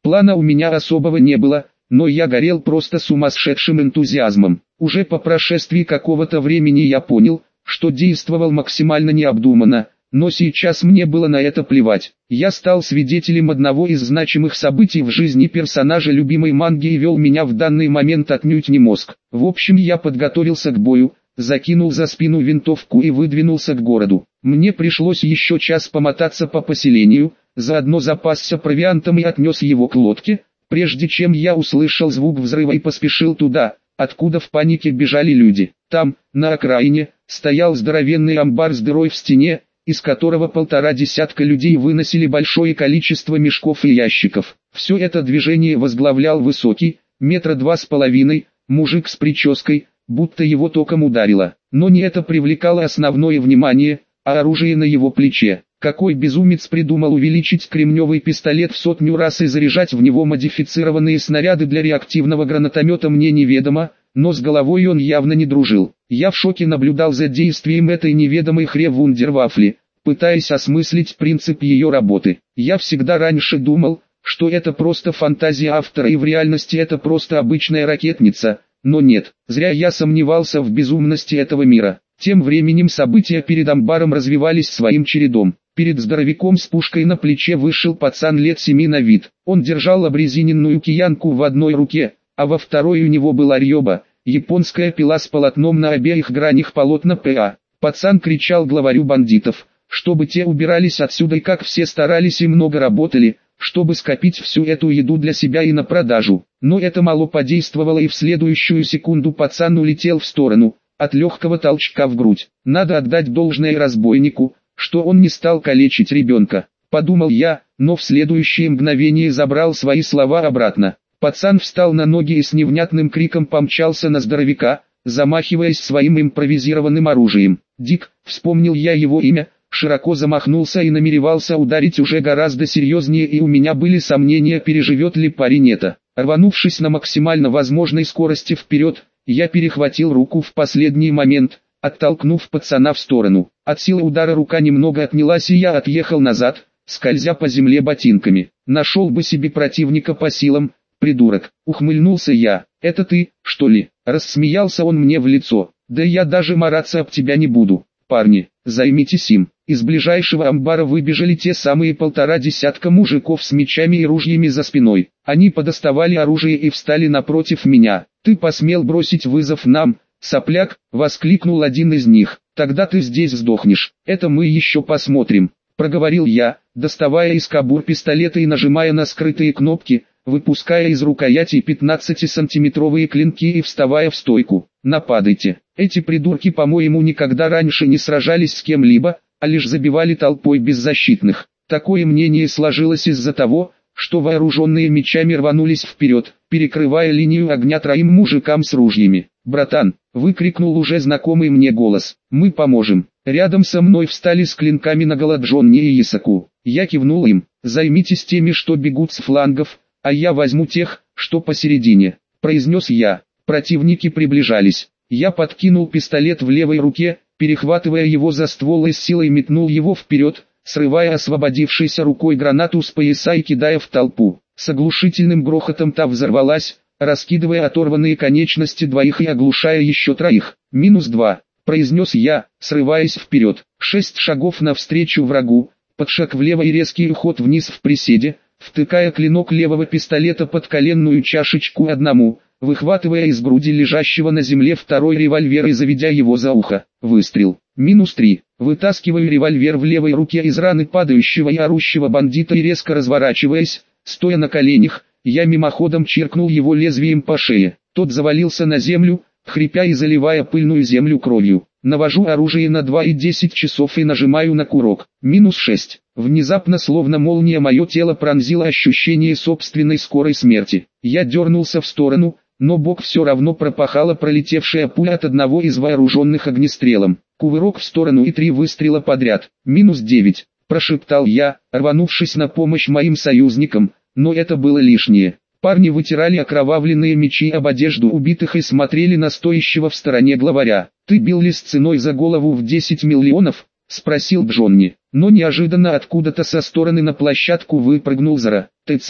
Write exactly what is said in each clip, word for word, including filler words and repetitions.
Плана у меня особого не было, но я горел просто сумасшедшим энтузиазмом. Уже по прошествии какого-то времени я понял, что действовал максимально необдуманно, но сейчас мне было на это плевать. Я стал свидетелем одного из значимых событий в жизни персонажа любимой манги и вел меня в данный момент отнюдь не мозг. В общем, я подготовился к бою, закинул за спину винтовку и выдвинулся к городу. Мне пришлось еще час помотаться по поселению, заодно запасся провиантом и отнес его к лодке, прежде чем я услышал звук взрыва и поспешил туда, откуда в панике бежали люди. Там, на окраине, стоял здоровенный амбар с дырой в стене, из которого полтора десятка людей выносили большое количество мешков и ящиков. Все это движение возглавлял высокий, метра два с половиной, мужик с прической, будто его током ударило. Но не это привлекало основное внимание, а оружие на его плече. Какой безумец придумал увеличить кремневый пистолет в сотню раз и заряжать в него модифицированные снаряды для реактивного гранатомета, мне неведомо, но с головой он явно не дружил. Я в шоке наблюдал за действием этой неведомой хре-вундервафли, пытаясь осмыслить принцип ее работы. Я всегда раньше думал, что это просто фантазия автора и в реальности это просто обычная ракетница, но нет, зря я сомневался в безумности этого мира. Тем временем события перед амбаром развивались своим чередом. Перед здоровяком с пушкой на плече вышел пацан лет семи на вид. Он держал обрезиненную киянку в одной руке, а во второй у него была рьоба, японская пила с полотном на обеих гранях полотна ПА. Пацан кричал главарю бандитов, чтобы те убирались отсюда и как все старались и много работали, чтобы скопить всю эту еду для себя и на продажу. Но это мало подействовало, и в следующую секунду пацан улетел в сторону, от легкого толчка в грудь. Надо отдать должное разбойнику, что он не стал калечить ребенка, подумал я, но в следующее мгновение забрал свои слова обратно. Пацан встал на ноги и с невнятным криком помчался на здоровяка, замахиваясь своим импровизированным оружием. Дик, вспомнил я его имя, широко замахнулся и намеревался ударить уже гораздо серьезнее, и у меня были сомнения, переживет ли парень это. Рванувшись на максимально возможной скорости вперед, я перехватил руку в последний момент, оттолкнув пацана в сторону. От силы удара рука немного отнялась, и я отъехал назад, скользя по земле ботинками. Нашел бы себе противника по силам, придурок, ухмыльнулся я. Это ты, что ли? Рассмеялся он мне в лицо. Да я даже мараться об тебя не буду. Парни, займитесь им. Из ближайшего амбара выбежали те самые полтора десятка мужиков с мечами и ружьями за спиной. Они подоставали оружие и встали напротив меня. Ты посмел бросить вызов нам, сопляк, воскликнул один из них. Тогда ты здесь сдохнешь. Это мы еще посмотрим, проговорил я, доставая из кобур пистолета и нажимая на скрытые кнопки, выпуская из рукоятей пятнадцатисантиметровые клинки и вставая в стойку. Нападайте. Эти придурки, по-моему, никогда раньше не сражались с кем-либо, а лишь забивали толпой беззащитных. Такое мнение сложилось из-за того, что вооруженные мечами рванулись вперед, перекрывая линию огня троим мужикам с ружьями. «Братан!» — выкрикнул уже знакомый мне голос. «Мы поможем!» Рядом со мной встали с клинками наголо Джонни и Исаку. Я кивнул им. «Займитесь теми, что бегут с флангов, а я возьму тех, что посередине», — произнес я. Противники приближались. Я подкинул пистолет в левой руке, перехватывая его за ствол и с силой метнул его вперед, срывая освободившейся рукой гранату с пояса и кидая в толпу. С оглушительным грохотом та взорвалась, раскидывая оторванные конечности двоих и оглушая еще троих. «Минус два», — произнес я, срываясь вперед. Шесть шагов навстречу врагу, подшаг влево и резкий уход вниз в приседе, втыкая клинок левого пистолета под коленную чашечку одному, выхватывая из груди лежащего на земле второй револьвер и заведя его за ухо. Выстрел. Минус три. Вытаскиваю револьвер в левой руке из раны падающего и орущего бандита и резко разворачиваясь, стоя на коленях, я мимоходом чиркнул его лезвием по шее. Тот завалился на землю, хрипя и заливая пыльную землю кровью. Навожу оружие на два и десять часов и нажимаю на курок. Минус шесть. Внезапно, словно молния, мое тело пронзило ощущение собственной скорой смерти. Я дернулся в сторону, но бок все равно пропахала пролетевшая пуля от одного из вооруженных огнестрелом. Кувырок в сторону и три выстрела подряд. Минус девять, прошептал я, рванувшись на помощь моим союзникам, но это было лишнее. Парни вытирали окровавленные мечи об одежду убитых и смотрели на стоящего в стороне главаря. «Ты бил ли с ценой за голову в десять миллионов?» — спросил Джонни. Но неожиданно откуда-то со стороны на площадку выпрыгнул Зара. «ТЦ»,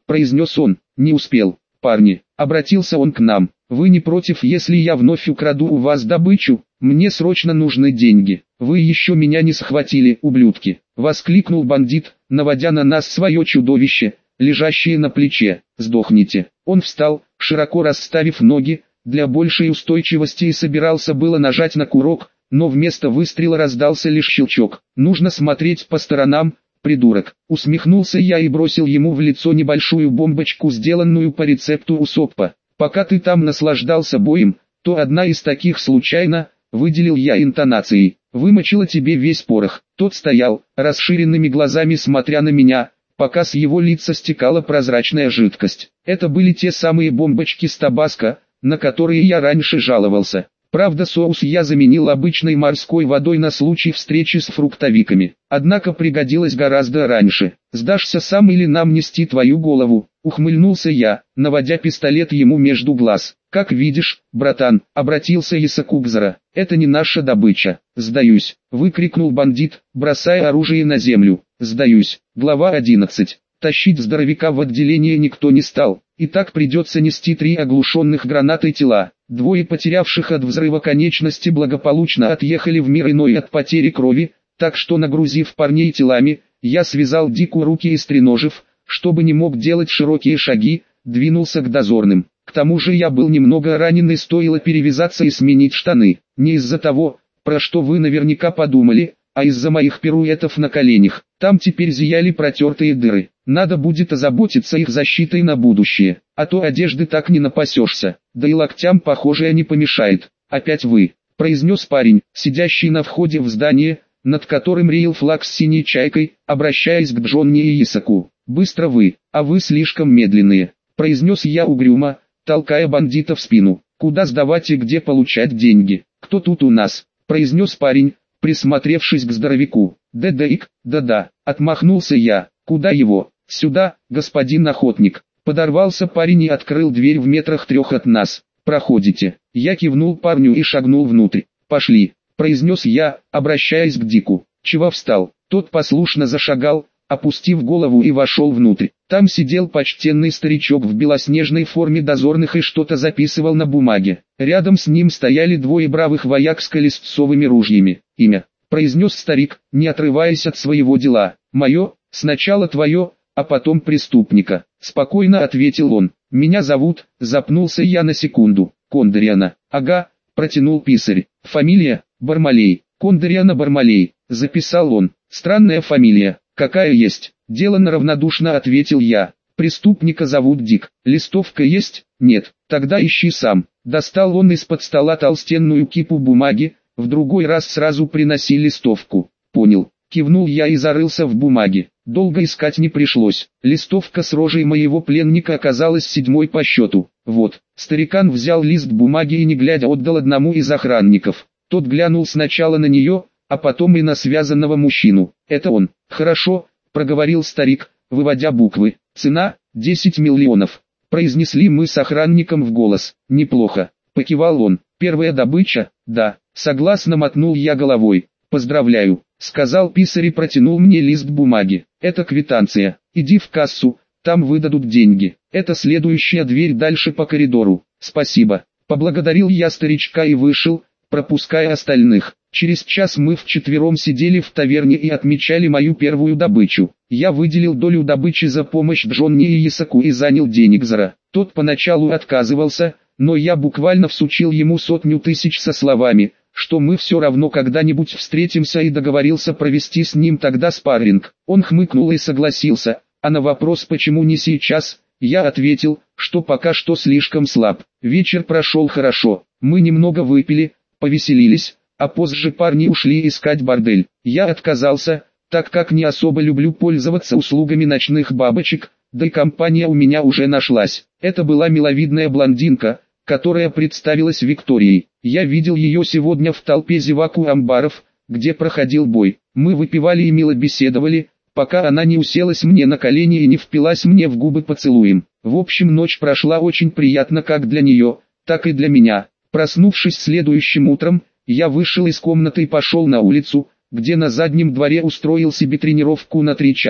произнес он. Не успел. Парни, обратился он к нам. Вы не против, если я вновь украду у вас добычу? Мне срочно нужны деньги. Вы еще меня не схватили, ублюдки. Воскликнул бандит, наводя на нас свое чудовище, лежащее на плече. Сдохните. Он встал, широко расставив ноги, для большей устойчивости и собирался было нажать на курок, но вместо выстрела раздался лишь щелчок. Нужно смотреть по сторонам, придурок. Усмехнулся я и бросил ему в лицо небольшую бомбочку, сделанную по рецепту Усоппа. Пока ты там наслаждался боем, то одна из таких случайно, выделил я интонацией, вымочила тебе весь порох. Тот стоял, расширенными глазами смотря на меня, пока с его лица стекала прозрачная жидкость. Это были те самые бомбочки с табаско, на которые я раньше жаловался. Правда, соус я заменил обычной морской водой на случай встречи с фруктовиками. Однако пригодилось гораздо раньше. Сдашься сам или нам нести твою голову? Ухмыльнулся я, наводя пистолет ему между глаз. Как видишь, братан, обратился Исаку к Зара, это не наша добыча. Сдаюсь, выкрикнул бандит, бросая оружие на землю. Сдаюсь. Глава одиннадцать. Тащить здоровяка в отделение никто не стал. И так придется нести три оглушенных гранатой тела. Двое потерявших от взрыва конечности благополучно отъехали в мир иной от потери крови, так что, нагрузив парней телами, я связал Дику руки и стреножив, чтобы не мог делать широкие шаги, двинулся к дозорным. К тому же я был немного ранен и стоило перевязаться и сменить штаны. Не из-за того, про что вы наверняка подумали, а из-за моих пируэтов на коленях. Там теперь зияли протертые дыры. Надо будет озаботиться их защитой на будущее, а то одежды так не напасешься, да и локтям похожее не помешает. Опять вы, произнес парень, сидящий на входе в здание, над которым реял флаг с синей чайкой, обращаясь к Джонни и Исаку. Быстро вы, а вы слишком медленные, произнес я угрюмо, толкая бандита в спину. Куда сдавать и где получать деньги? Кто тут у нас? Произнес парень, присмотревшись к здоровяку. «Да-да-ик, да-да», отмахнулся я. «Куда его?» «Сюда, господин охотник». Подорвался парень и открыл дверь в метрах трех от нас. «Проходите». Я кивнул парню и шагнул внутрь. «Пошли», произнес я, обращаясь к Дику. «Чего встал?» Тот послушно зашагал, опустив голову, и вошел внутрь. Там сидел почтенный старичок в белоснежной форме дозорных и что-то записывал на бумаге. Рядом с ним стояли двое бравых вояк с колесцовыми ружьями. «Имя», произнес старик, не отрываясь от своего дела. «Мое, сначала твое, а потом преступника», спокойно ответил он. «Меня зовут», запнулся я на секунду. «Кондориана». «Ага», протянул писарь. «Фамилия?» «Бармалей». «Кондориана Бармалей», записал он. «Странная фамилия». «Какая есть?» Делано равнодушно ответил я. «Преступника зовут Дик. Листовка есть?» «Нет». «Тогда ищи сам». Достал он из-под стола толстенную кипу бумаги, в другой раз сразу приноси листовку. «Понял». Кивнул я и зарылся в бумаге. Долго искать не пришлось. Листовка с рожей моего пленника оказалась седьмой по счету. Вот. Старикан взял лист бумаги и не глядя отдал одному из охранников. Тот глянул сначала на нее, а потом и на связанного мужчину. «Это он». «Хорошо», проговорил старик, выводя буквы. «Цена – десять миллионов». Произнесли мы с охранником в голос. «Неплохо», покивал он. «Первая добыча?» «Да». Согласно мотнул я головой. «Поздравляю», сказал писарь и протянул мне лист бумаги. «Это квитанция. Иди в кассу, там выдадут деньги. Это следующая дверь дальше по коридору». «Спасибо». Поблагодарил я старичка и вышел, пропуская остальных. Через час мы вчетвером сидели в таверне и отмечали мою первую добычу. Я выделил долю добычи за помощь Джонни и Исаку и занял денег Зара. Тот поначалу отказывался, но я буквально всучил ему сотню тысяч со словами, что мы все равно когда-нибудь встретимся, и договорился провести с ним тогда спарринг. Он хмыкнул и согласился, а на вопрос «почему не сейчас?» я ответил, что пока что слишком слаб. Вечер прошел хорошо, мы немного выпили, повеселились, а позже парни ушли искать бордель. Я отказался, так как не особо люблю пользоваться услугами ночных бабочек, да и компания у меня уже нашлась. Это была миловидная блондинка, которая представилась Викторией. Я видел ее сегодня в толпе зевак у амбаров, где проходил бой. Мы выпивали и мило беседовали, пока она не уселась мне на колени и не впилась мне в губы поцелуем. В общем, ночь прошла очень приятно как для нее, так и для меня. Проснувшись следующим утром, я вышел из комнаты и пошел на улицу, где на заднем дворе устроил себе тренировку на три часа.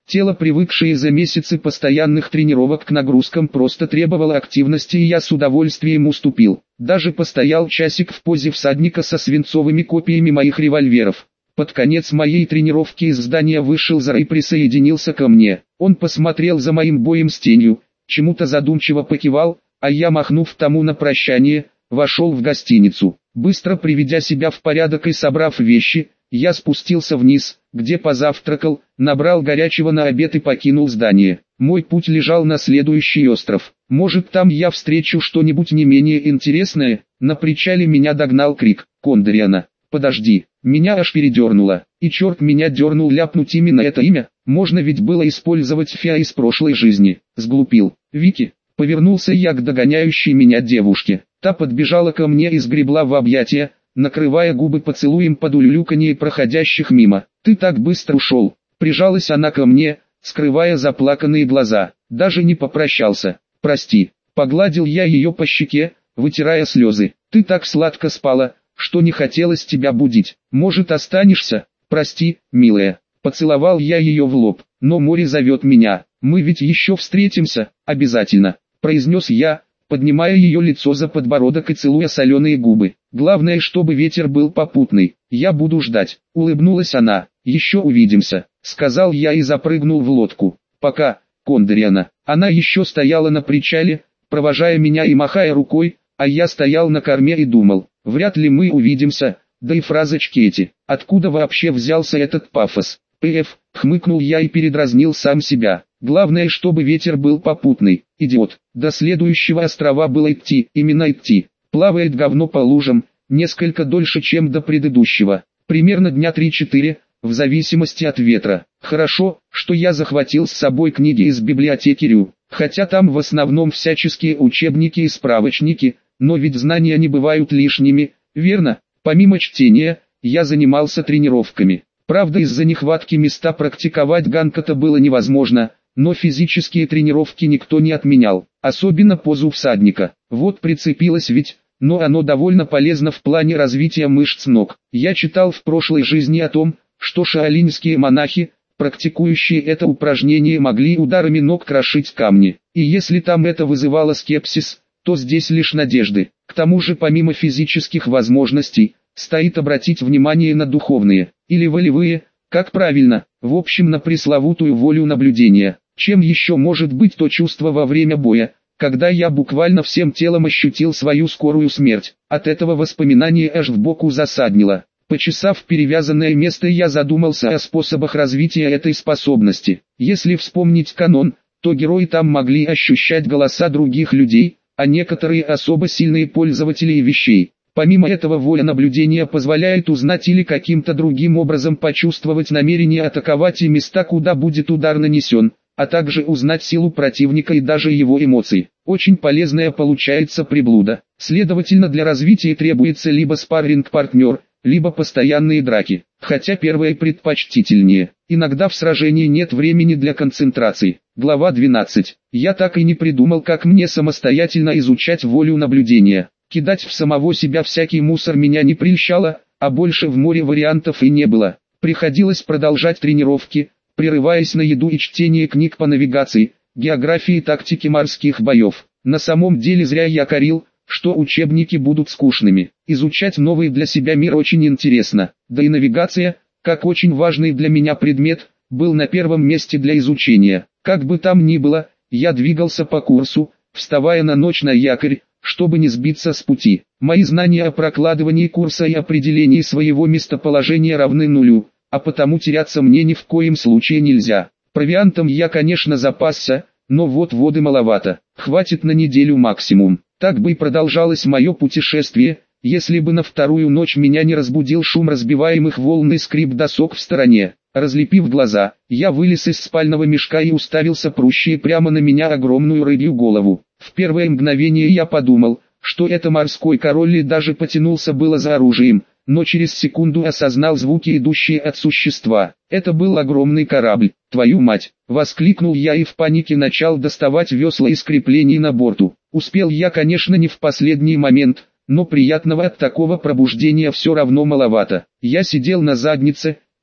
Тело, привыкшее за месяцы постоянных тренировок к нагрузкам, просто требовало активности, и я с удовольствием уступил. Даже постоял часик в позе всадника со свинцовыми копьями моих револьверов. Под конец моей тренировки из здания вышел Зара и присоединился ко мне. Он посмотрел за моим боем с тенью, чему-то задумчиво покивал, а я, махнув тому на прощание, вошел в гостиницу. Быстро приведя себя в порядок и собрав вещи, я спустился вниз, где позавтракал, набрал горячего на обед и покинул здание. Мой путь лежал на следующий остров. Может, там я встречу что-нибудь не менее интересное? На причале меня догнал крик Кондориана. «Подожди!» Меня аж передернуло. И черт меня дернул ляпнуть именно это имя. Можно ведь было использовать Фиа из прошлой жизни. Сглупил. «Вики!» Повернулся я к догоняющей меня девушке. Та подбежала ко мне и сгребла в объятия, накрывая губы поцелуем под улюлюканье проходящих мимо. «Ты так быстро ушел!» Прижалась она ко мне, скрывая заплаканные глаза. Даже не попрощался. «Прости». Погладил я ее по щеке, вытирая слезы. «Ты так сладко спала, что не хотелось тебя будить. Может, останешься?» «Прости, милая». Поцеловал я ее в лоб. «Но море зовет меня. Мы ведь еще встретимся, обязательно», произнес я, поднимая ее лицо за подбородок и целуя соленые губы. «Главное, чтобы ветер был попутный. Я буду ждать», улыбнулась она. «Еще увидимся», сказал я и запрыгнул в лодку. «Пока, Кондориана». Она еще стояла на причале, провожая меня и махая рукой, а я стоял на корме и думал, вряд ли мы увидимся, да и фразочки эти, откуда вообще взялся этот пафос. «Пф», хмыкнул я и передразнил сам себя. Главное, чтобы ветер был попутный, идиот. До следующего острова было идти, именно идти. Плавает говно по лужам, несколько дольше, чем до предыдущего. Примерно дня три-четыре, в зависимости от ветра. Хорошо, что я захватил с собой книги из библиотеки Рю, хотя там в основном всяческие учебники и справочники, но ведь знания не бывают лишними, верно? Помимо чтения, я занимался тренировками. Правда, из-за нехватки места практиковать ганката было невозможно, но физические тренировки никто не отменял, особенно позу всадника. Вот прицепилось ведь, но оно довольно полезно в плане развития мышц ног. Я читал в прошлой жизни о том, что шаолиньские монахи, практикующие это упражнение, могли ударами ног крошить камни. И если там это вызывало скепсис, то здесь лишь надежды. К тому же, помимо физических возможностей, стоит обратить внимание на духовные, или волевые, как правильно, в общем, на пресловутую волю наблюдения. Чем еще может быть то чувство во время боя, когда я буквально всем телом ощутил свою скорую смерть. От этого воспоминания аж в боку засаднило. Почесав перевязанное место, я задумался о способах развития этой способности. Если вспомнить канон, то герои там могли ощущать голоса других людей, а некоторые особо сильные пользователи вещей. Помимо этого, воля наблюдения позволяет узнать или каким-то другим образом почувствовать намерение атаковать и места, куда будет удар нанесен, а также узнать силу противника и даже его эмоции. Очень полезная получается приблуда. Следовательно, для развития требуется либо спарринг-партнер, либо постоянные драки, хотя первое предпочтительнее. Иногда в сражении нет времени для концентрации. Глава двенадцать. Я так и не придумал, как мне самостоятельно изучать волю наблюдения. Кидать в самого себя всякий мусор меня не прельщало, а больше в море вариантов и не было. Приходилось продолжать тренировки, прерываясь на еду и чтение книг по навигации, географии и тактике морских боев. На самом деле зря я корил, что учебники будут скучными. Изучать новый для себя мир очень интересно, да и навигация, как очень важный для меня предмет, был на первом месте для изучения. Как бы там ни было, я двигался по курсу, вставая на ночь на якорь, чтобы не сбиться с пути. Мои знания о прокладывании курса и определении своего местоположения равны нулю, а потому теряться мне ни в коем случае нельзя. Провиантом я, конечно, запасся, но вот воды маловато, хватит на неделю максимум. Так бы и продолжалось мое путешествие, если бы на вторую ночь меня не разбудил шум разбиваемых волн и скрип досок в стороне. Разлепив глаза, я вылез из спального мешка и уставился прущей прямо на меня огромную рыбью голову. В первое мгновение я подумал, что это морской король, и даже потянулся было за оружием, но через секунду осознал звуки, идущие от существа. Это был огромный корабль. «Твою мать!» — воскликнул я и в панике начал доставать весла из креплений на борту. Успел я, конечно, не в последний момент, но приятного от такого пробуждения все равно маловато. Я сидел на заднице,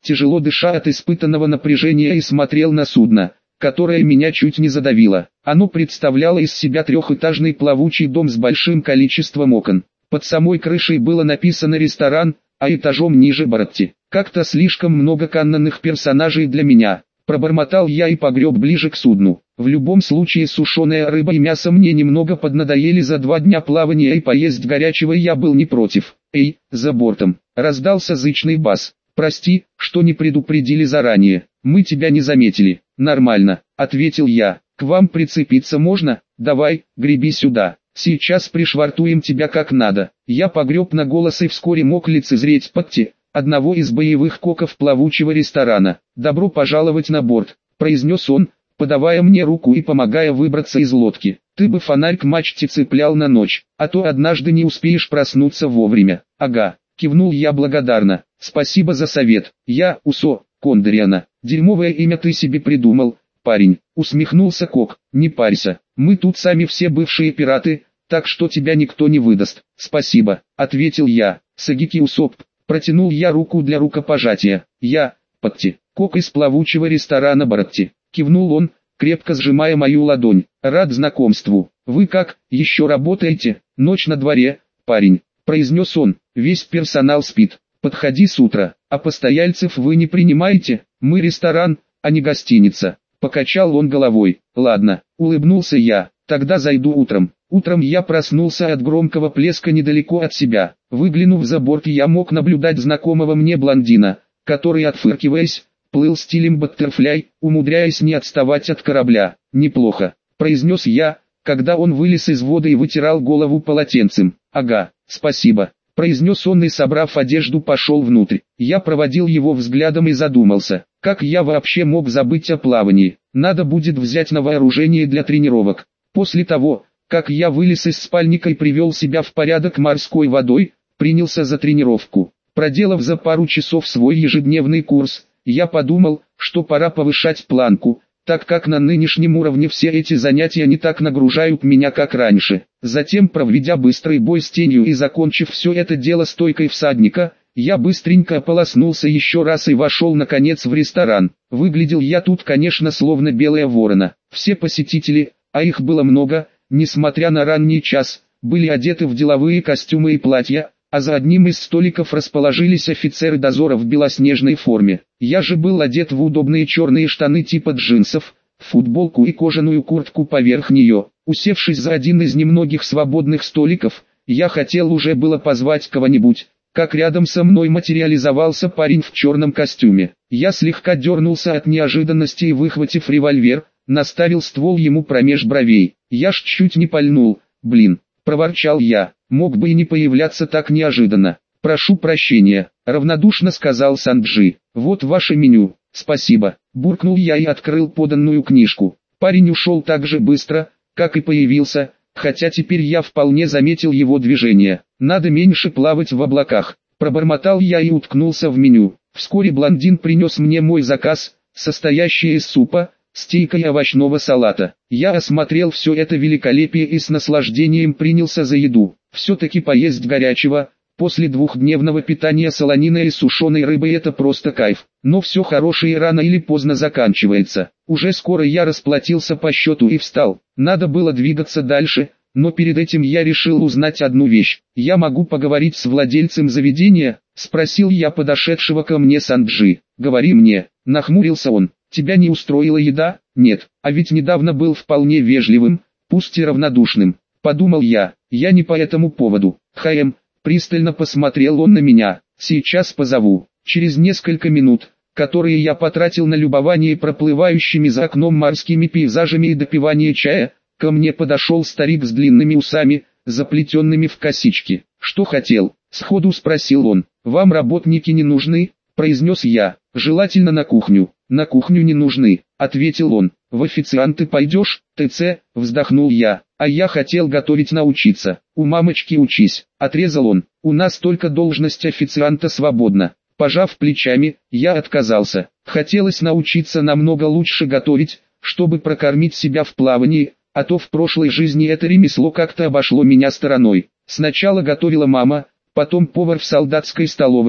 тяжело дыша от испытанного напряжения, и смотрел на судно, которое меня чуть не задавило. Оно представляло из себя трехэтажный плавучий дом с большим количеством окон. Под самой крышей было написано «Ресторан», а этажом ниже «Баратти». Как-то слишком много канонных персонажей для меня. Пробормотал я и погреб ближе к судну. В любом случае сушеная рыба и мясо мне немного поднадоели за два дня плавания, и поесть горячего я был не против. «Эй, за бортом!» — раздался зычный бас. «Прости, что не предупредили заранее. Мы тебя не заметили». «Нормально», — ответил я. «К вам прицепиться можно? Давай, греби сюда. Сейчас пришвартуем тебя как надо». Я погреб на голос и вскоре мог лицезреть Патти, одного из боевых коков плавучего ресторана. «Добро пожаловать на борт», — произнес он, подавая мне руку и помогая выбраться из лодки. «Ты бы фонарь к мачте цеплял на ночь, а то однажды не успеешь проснуться вовремя». «Ага», — кивнул я благодарно. «Спасибо за совет. Я Усо Кондориана». «Дерьмовое имя ты себе придумал, парень», — усмехнулся Кок. «Не парься, мы тут сами все бывшие пираты, так что тебя никто не выдаст». «Спасибо», — ответил я. «Сагики Усоп». Протянул я руку для рукопожатия. «Я, Патти, Кок из плавучего ресторана Баратти», — кивнул он, крепко сжимая мою ладонь. «Рад знакомству. Вы как, еще работаете?» «Ночь на дворе, парень», — произнес он. «Весь персонал спит. Подходи с утра. А постояльцев вы не принимаете? Мы ресторан, а не гостиница». Покачал он головой. «Ладно», — улыбнулся я. «Тогда зайду утром». Утром я проснулся от громкого плеска недалеко от себя. Выглянув за борт, я мог наблюдать знакомого мне блондина, который, отфыркиваясь, плыл стилем баттерфляй, умудряясь не отставать от корабля. «Неплохо», — произнес я, когда он вылез из воды и вытирал голову полотенцем. «Ага, спасибо», — произнес он и, собрав одежду, пошел внутрь. Я проводил его взглядом и задумался, как я вообще мог забыть о плавании. Надо будет взять на вооружение для тренировок. После того, как я вылез из спальника и привел себя в порядок морской водой, принялся за тренировку. Проделав за пару часов свой ежедневный курс, я подумал, что пора повышать планку, так как на нынешнем уровне все эти занятия не так нагружают меня, как раньше. Затем, проведя быстрый бой с тенью и закончив все это дело стойкой всадника, я быстренько ополоснулся еще раз и вошел наконец в ресторан. Выглядел я тут, конечно, словно белая ворона. Все посетители, а их было много, несмотря на ранний час, были одеты в деловые костюмы и платья, а за одним из столиков расположились офицеры дозора в белоснежной форме. Я же был одет в удобные черные штаны типа джинсов, футболку и кожаную куртку поверх нее. Усевшись за один из немногих свободных столиков, я хотел уже было позвать кого-нибудь, как рядом со мной материализовался парень в черном костюме. Я слегка дернулся от неожиданности и, выхватив револьвер, наставил ствол ему промеж бровей. Я ж чуть не пальнул, блин, проворчал я, мог бы и не появляться так неожиданно. «Прошу прощения», — равнодушно сказал Санджи. «Вот ваше меню». «Спасибо», — буркнул я и открыл поданную книжку. Парень ушел так же быстро, как и появился, хотя теперь я вполне заметил его движение. «Надо меньше плавать в облаках», — пробормотал я и уткнулся в меню. Вскоре блондин принес мне мой заказ, состоящий из супа, стейка и овощного салата. Я осмотрел все это великолепие и с наслаждением принялся за еду. Все-таки поесть горячего, после двухдневного питания солониной и сушеной рыбой, это просто кайф. Но все хорошее рано или поздно заканчивается. Уже скоро я расплатился по счету и встал. Надо было двигаться дальше, но перед этим я решил узнать одну вещь. «Я могу поговорить с владельцем заведения?» — спросил я подошедшего ко мне Санджи. «Говори мне», — нахмурился он. «Тебя не устроила еда?» «Нет, а ведь недавно был вполне вежливым, пусть и равнодушным», — подумал я. «Я не по этому поводу». «Хэм», — пристально посмотрел он на меня. «Сейчас позову». Через несколько минут, которые я потратил на любование проплывающими за окном морскими пейзажами и допивание чая, ко мне подошел старик с длинными усами, заплетенными в косички. «Что хотел?» — сходу спросил он. «Вам работники не нужны?» — произнес я. «Желательно на кухню». «На кухню не нужны», — ответил он. «В официанты пойдешь?» «ТЦ», — вздохнул я. «А я хотел готовить научиться». «У мамочки учись», — отрезал он. «У нас только должность официанта свободна». Пожав плечами, я отказался. Хотелось научиться намного лучше готовить, чтобы прокормить себя в плавании, а то в прошлой жизни это ремесло как-то обошло меня стороной. Сначала готовила мама, потом повар в солдатской столовой, а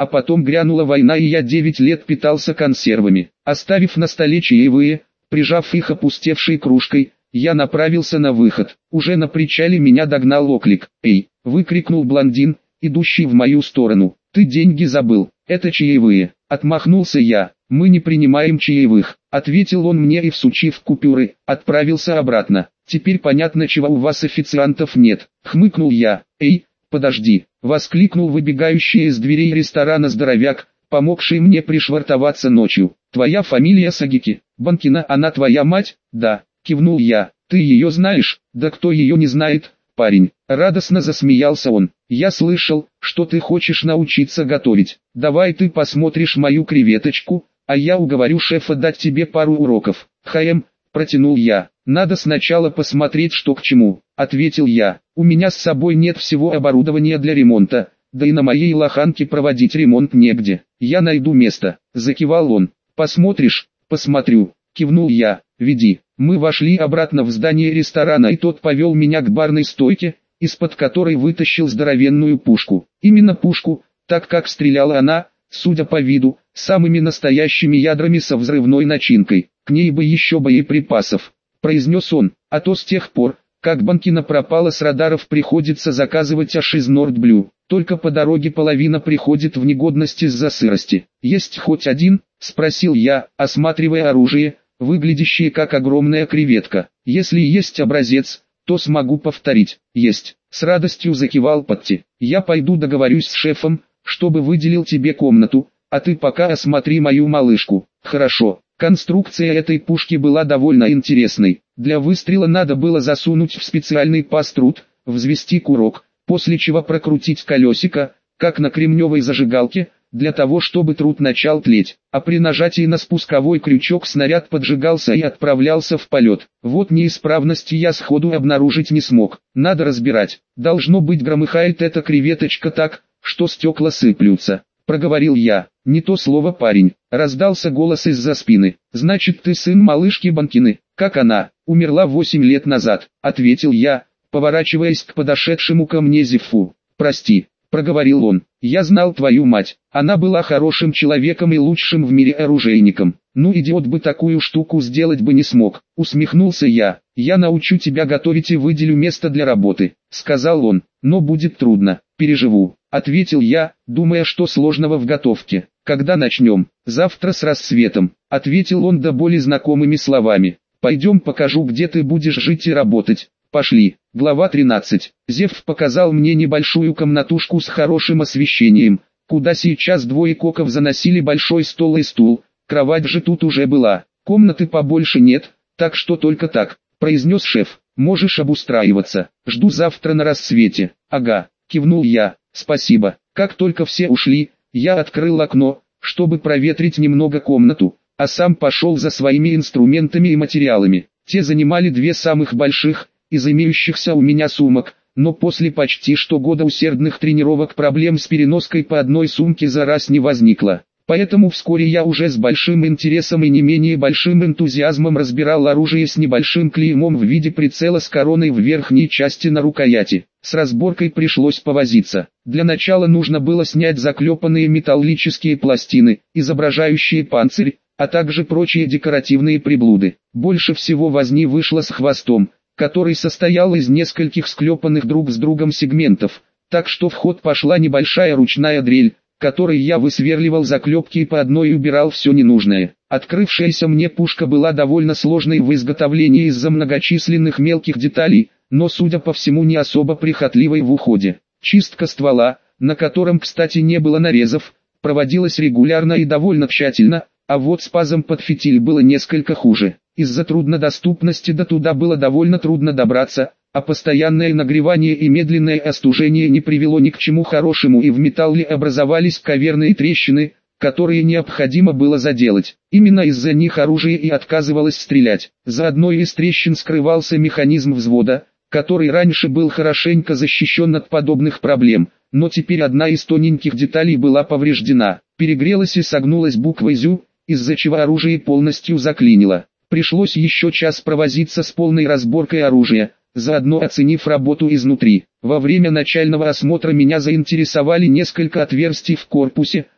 а потом грянула война и я девять лет питался консервами. Оставив на столе чаевые, прижав их опустевшей кружкой, я направился на выход. Уже на причале меня догнал оклик. «Эй!» — выкрикнул блондин, идущий в мою сторону. «Ты деньги забыл, это чаевые!» Отмахнулся я. «Мы не принимаем чаевых», — ответил он мне и, всучив купюры, отправился обратно. «Теперь понятно, чего у вас официантов нет», — хмыкнул я. «Эй, подожди!» — воскликнул выбегающий из дверей ресторана здоровяк, помогший мне пришвартоваться ночью. «Твоя фамилия Сагики? Банкина, она твоя мать?» «Да», — кивнул я. «Ты ее знаешь?» «Да кто ее не знает, парень?» Радостно засмеялся он. «Я слышал, что ты хочешь научиться готовить. Давай ты посмотришь мою креветочку, а я уговорю шефа дать тебе пару уроков». «Хаем», — протянул я. «Надо сначала посмотреть, что к чему», — ответил я. «У меня с собой нет всего оборудования для ремонта, да и на моей лоханке проводить ремонт негде. Я найду место», — закивал он. «Посмотришь?» «Посмотрю», — кивнул я. «Веди». Мы вошли обратно в здание ресторана, и тот повел меня к барной стойке, из-под которой вытащил здоровенную пушку. Именно пушку, так как стреляла она, судя по виду, самыми настоящими ядрами со взрывной начинкой. «К ней бы еще боеприпасов», — произнес он, «а то с тех пор, как Банкина пропала с радаров, приходится заказывать аж из Нордблю. Только по дороге половина приходит в негодность из-за сырости». «Есть хоть один?» — спросил я, осматривая оружие, выглядящее как огромная креветка. «Если есть образец, то смогу повторить». «Есть», — с радостью закивал Патти. «Я пойду договорюсь с шефом, чтобы выделил тебе комнату, а ты пока осмотри мою малышку». «Хорошо». Конструкция этой пушки была довольно интересной. Для выстрела надо было засунуть в специальный паструт, взвести курок, после чего прокрутить колесико, как на кремневой зажигалке, для того чтобы трут начал тлеть, а при нажатии на спусковой крючок снаряд поджигался и отправлялся в полет. Вот неисправности я сходу обнаружить не смог, надо разбирать. «Должно быть, громыхает эта креветочка так, что стекла сыплются», — проговорил я. «Не то слово, парень», — раздался голос из-за спины. «Значит, ты сын малышки Банкины?» «Как она? Умерла восемь лет назад», — ответил я, поворачиваясь к подошедшему ко мне Зифу. «Прости», — проговорил он, — «я знал твою мать, она была хорошим человеком и лучшим в мире оружейником. Ну, идиот бы такую штуку сделать бы не смог», — усмехнулся я. «Я научу тебя готовить и выделю место для работы», — сказал он, — «но будет трудно». «Переживу», — ответил я, думая, что сложного в готовке. «Когда начнем?» «Завтра с рассветом», — ответил он до боли знакомыми словами. «Пойдем покажу, где ты будешь жить и работать». «Пошли». Глава тринадцать. Зев показал мне небольшую комнатушку с хорошим освещением, куда сейчас двое коков заносили большой стол и стул. Кровать же тут уже была. «Комнаты побольше нет, так что только так», — произнес шеф. «Можешь обустраиваться. Жду завтра на рассвете». «Ага», — кивнул я. «Спасибо». Как только все ушли, я открыл окно, чтобы проветрить немного комнату, а сам пошел за своими инструментами и материалами. Те занимали две самых больших из имеющихся у меня сумок, но после почти что года усердных тренировок проблем с переноской по одной сумке за раз не возникло. Поэтому вскоре я уже с большим интересом и не менее большим энтузиазмом разбирал оружие с небольшим клеймом в виде прицела с короной в верхней части на рукояти. С разборкой пришлось повозиться. Для начала нужно было снять заклепанные металлические пластины, изображающие панцирь, а также прочие декоративные приблуды. Больше всего возни вышло с хвостом, который состоял из нескольких склепанных друг с другом сегментов, так что в ход пошла небольшая ручная дрель, которой я высверливал заклепки и по одной убирал все ненужное. Открывшаяся мне пушка была довольно сложной в изготовлении из-за многочисленных мелких деталей, но, судя по всему, не особо прихотливой в уходе. Чистка ствола, на котором, кстати, не было нарезов, проводилась регулярно и довольно тщательно, а вот с пазом под фитиль было несколько хуже. Из-за труднодоступности до туда было довольно трудно добраться, а постоянное нагревание и медленное остужение не привело ни к чему хорошему, и в металле образовались каверные трещины, которые необходимо было заделать. Именно из-за них оружие и отказывалось стрелять. За одной из трещин скрывался механизм взвода, который раньше был хорошенько защищен от подобных проблем, но теперь одна из тоненьких деталей была повреждена, перегрелась и согнулась буквой «зю», из-за чего оружие полностью заклинило. Пришлось еще час провозиться с полной разборкой оружия, заодно оценив работу изнутри. Во время начального осмотра меня заинтересовали несколько отверстий в корпусе,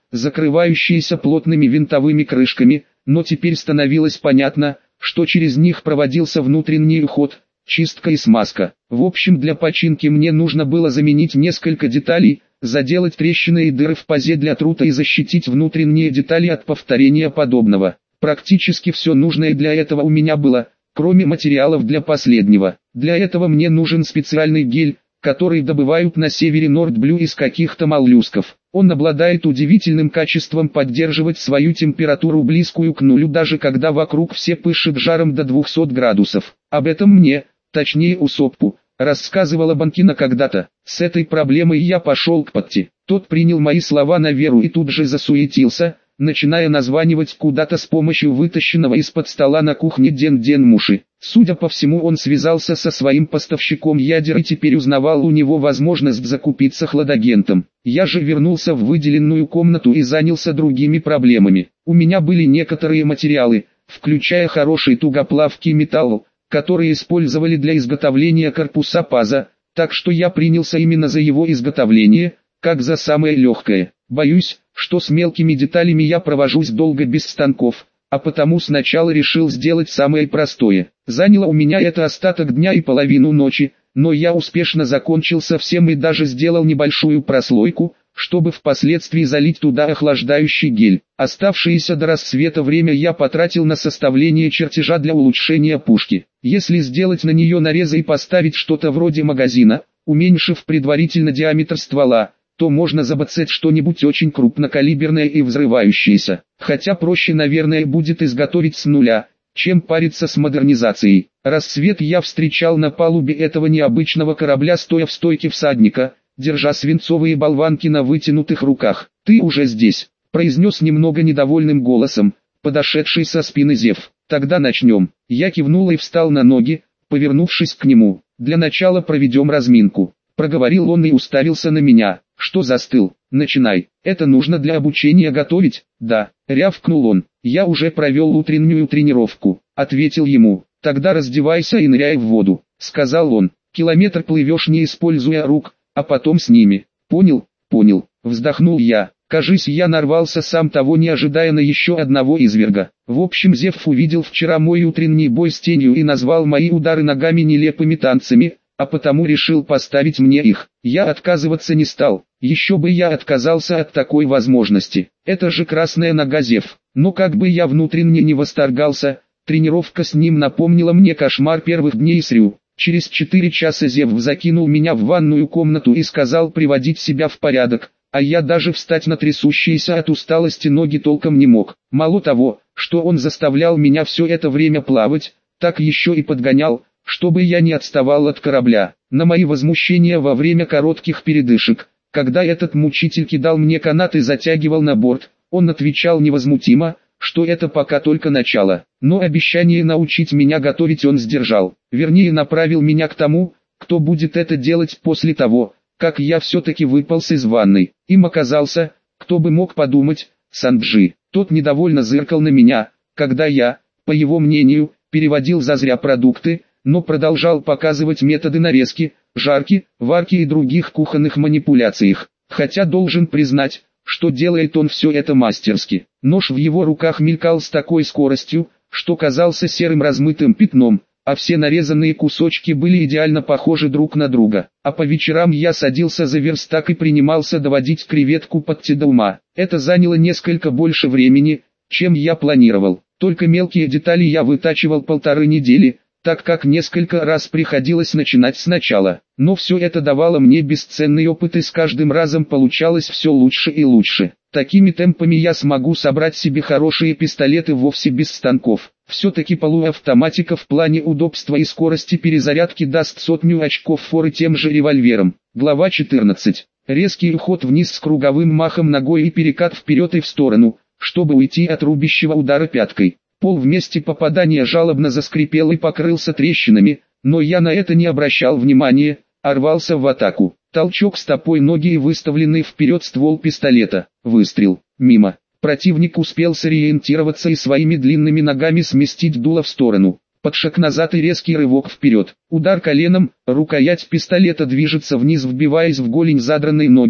закрывающиеся плотными винтовыми крышками, но теперь становилось понятно, что через них проводился внутренний уход, чистка и смазка. В общем, для починки мне нужно было заменить несколько деталей, заделать трещины и дыры в пазе для трута и защитить внутренние детали от повторения подобного. Практически все нужное для этого у меня было, кроме материалов для последнего. Для этого мне нужен специальный гель, который добывают на севере Нордблю из каких-то моллюсков. Он обладает удивительным качеством поддерживать свою температуру близкую к нулю, даже когда вокруг все пышет жаром до двухсот градусов. Об этом мне, точнее Усоппу, рассказывала Банкина когда-то. С этой проблемой я пошел к Патти. Тот принял мои слова на веру и тут же засуетился, начиная названивать куда-то с помощью вытащенного из-под стола на кухне Ден-Ден-Муши. Судя по всему, он связался со своим поставщиком ядер и теперь узнавал у него возможность закупиться хладагентом. Я же вернулся в выделенную комнату и занялся другими проблемами. У меня были некоторые материалы, включая хороший тугоплавкий металл, которые использовали для изготовления корпуса паза, так что я принялся именно за его изготовление, как за самое легкое. Боюсь, что с мелкими деталями я провожусь долго без станков, а потому сначала решил сделать самое простое. Заняло у меня это остаток дня и половину ночи, но я успешно закончил со всем и даже сделал небольшую прослойку, чтобы впоследствии залить туда охлаждающий гель. Оставшееся до рассвета время я потратил на составление чертежа для улучшения пушки. Если сделать на нее нарезы и поставить что-то вроде магазина, уменьшив предварительно диаметр ствола, то можно забацать что-нибудь очень крупнокалиберное и взрывающееся. Хотя проще, наверное, будет изготовить с нуля, чем париться с модернизацией. Рассвет я встречал на палубе этого необычного корабля, стоя в стойке всадника, держа свинцовые болванки на вытянутых руках. «Ты уже здесь», — произнес немного недовольным голосом, подошедший со спины Зев. «Тогда начнем». Я кивнул и встал на ноги, повернувшись к нему. «Для начала проведем разминку», — проговорил он и уставился на меня. «Что застыл? Начинай. Это нужно для обучения готовить?» «Да», — рявкнул он. «Я уже провел утреннюю тренировку», — ответил ему. «Тогда раздевайся и ныряй в воду», — сказал он. «Километр плывешь, не используя рук, а потом с ними». «Понял, понял», — вздохнул я. Кажись, я нарвался, сам того не ожидая, на еще одного изверга. В общем, Зев увидел вчера мой утренний бой с тенью и назвал мои удары ногами нелепыми танцами, а потому решил поставить мне их. Я отказываться не стал. Еще бы я отказался от такой возможности. Это же красная нога Зев. Но как бы я внутренне не восторгался, тренировка с ним напомнила мне кошмар первых дней с Рю. Через четыре часа Зев закинул меня в ванную комнату и сказал приводить себя в порядок, а я даже встать на трясущиеся от усталости ноги толком не мог. Мало того, что он заставлял меня все это время плавать, так еще и подгонял, чтобы я не отставал от корабля. На мои возмущения во время коротких передышек, когда этот мучитель кидал мне канат и затягивал на борт, он отвечал невозмутимо, что это пока только начало. Но обещание научить меня готовить он сдержал. Вернее, направил меня к тому, кто будет это делать после того, как я все-таки выполз из ванной. Им оказался, кто бы мог подумать, Санджи. Тот недовольно зыркал на меня, когда я, по его мнению, переводил зазря продукты, но продолжал показывать методы нарезки, жарки, варки и других кухонных манипуляциях. Хотя должен признать, что делает он все это мастерски. Нож в его руках мелькал с такой скоростью, что казался серым размытым пятном, а все нарезанные кусочки были идеально похожи друг на друга. А по вечерам я садился за верстак и принимался доводить креветку Патти до ума. Это заняло несколько больше времени, чем я планировал. Только мелкие детали я вытачивал полторы недели, так как несколько раз приходилось начинать сначала. Но все это давало мне бесценный опыт, и с каждым разом получалось все лучше и лучше. Такими темпами я смогу собрать себе хорошие пистолеты вовсе без станков. Все-таки полуавтоматика в плане удобства и скорости перезарядки даст сотню очков форы тем же револьвером. Глава четырнадцать. Резкий уход вниз с круговым махом ногой и перекат вперед и в сторону, чтобы уйти от рубящего удара пяткой. Пол в месте попадания жалобно заскрипел и покрылся трещинами, но я на это не обращал внимания, а рвался в атаку. Толчок стопой ноги и выставленный вперед ствол пистолета. Выстрел. Мимо. Противник успел сориентироваться и своими длинными ногами сместить дуло в сторону. Подшаг назад и резкий рывок вперед. Удар коленом, рукоять пистолета движется вниз, вбиваясь в голень задранной ноги,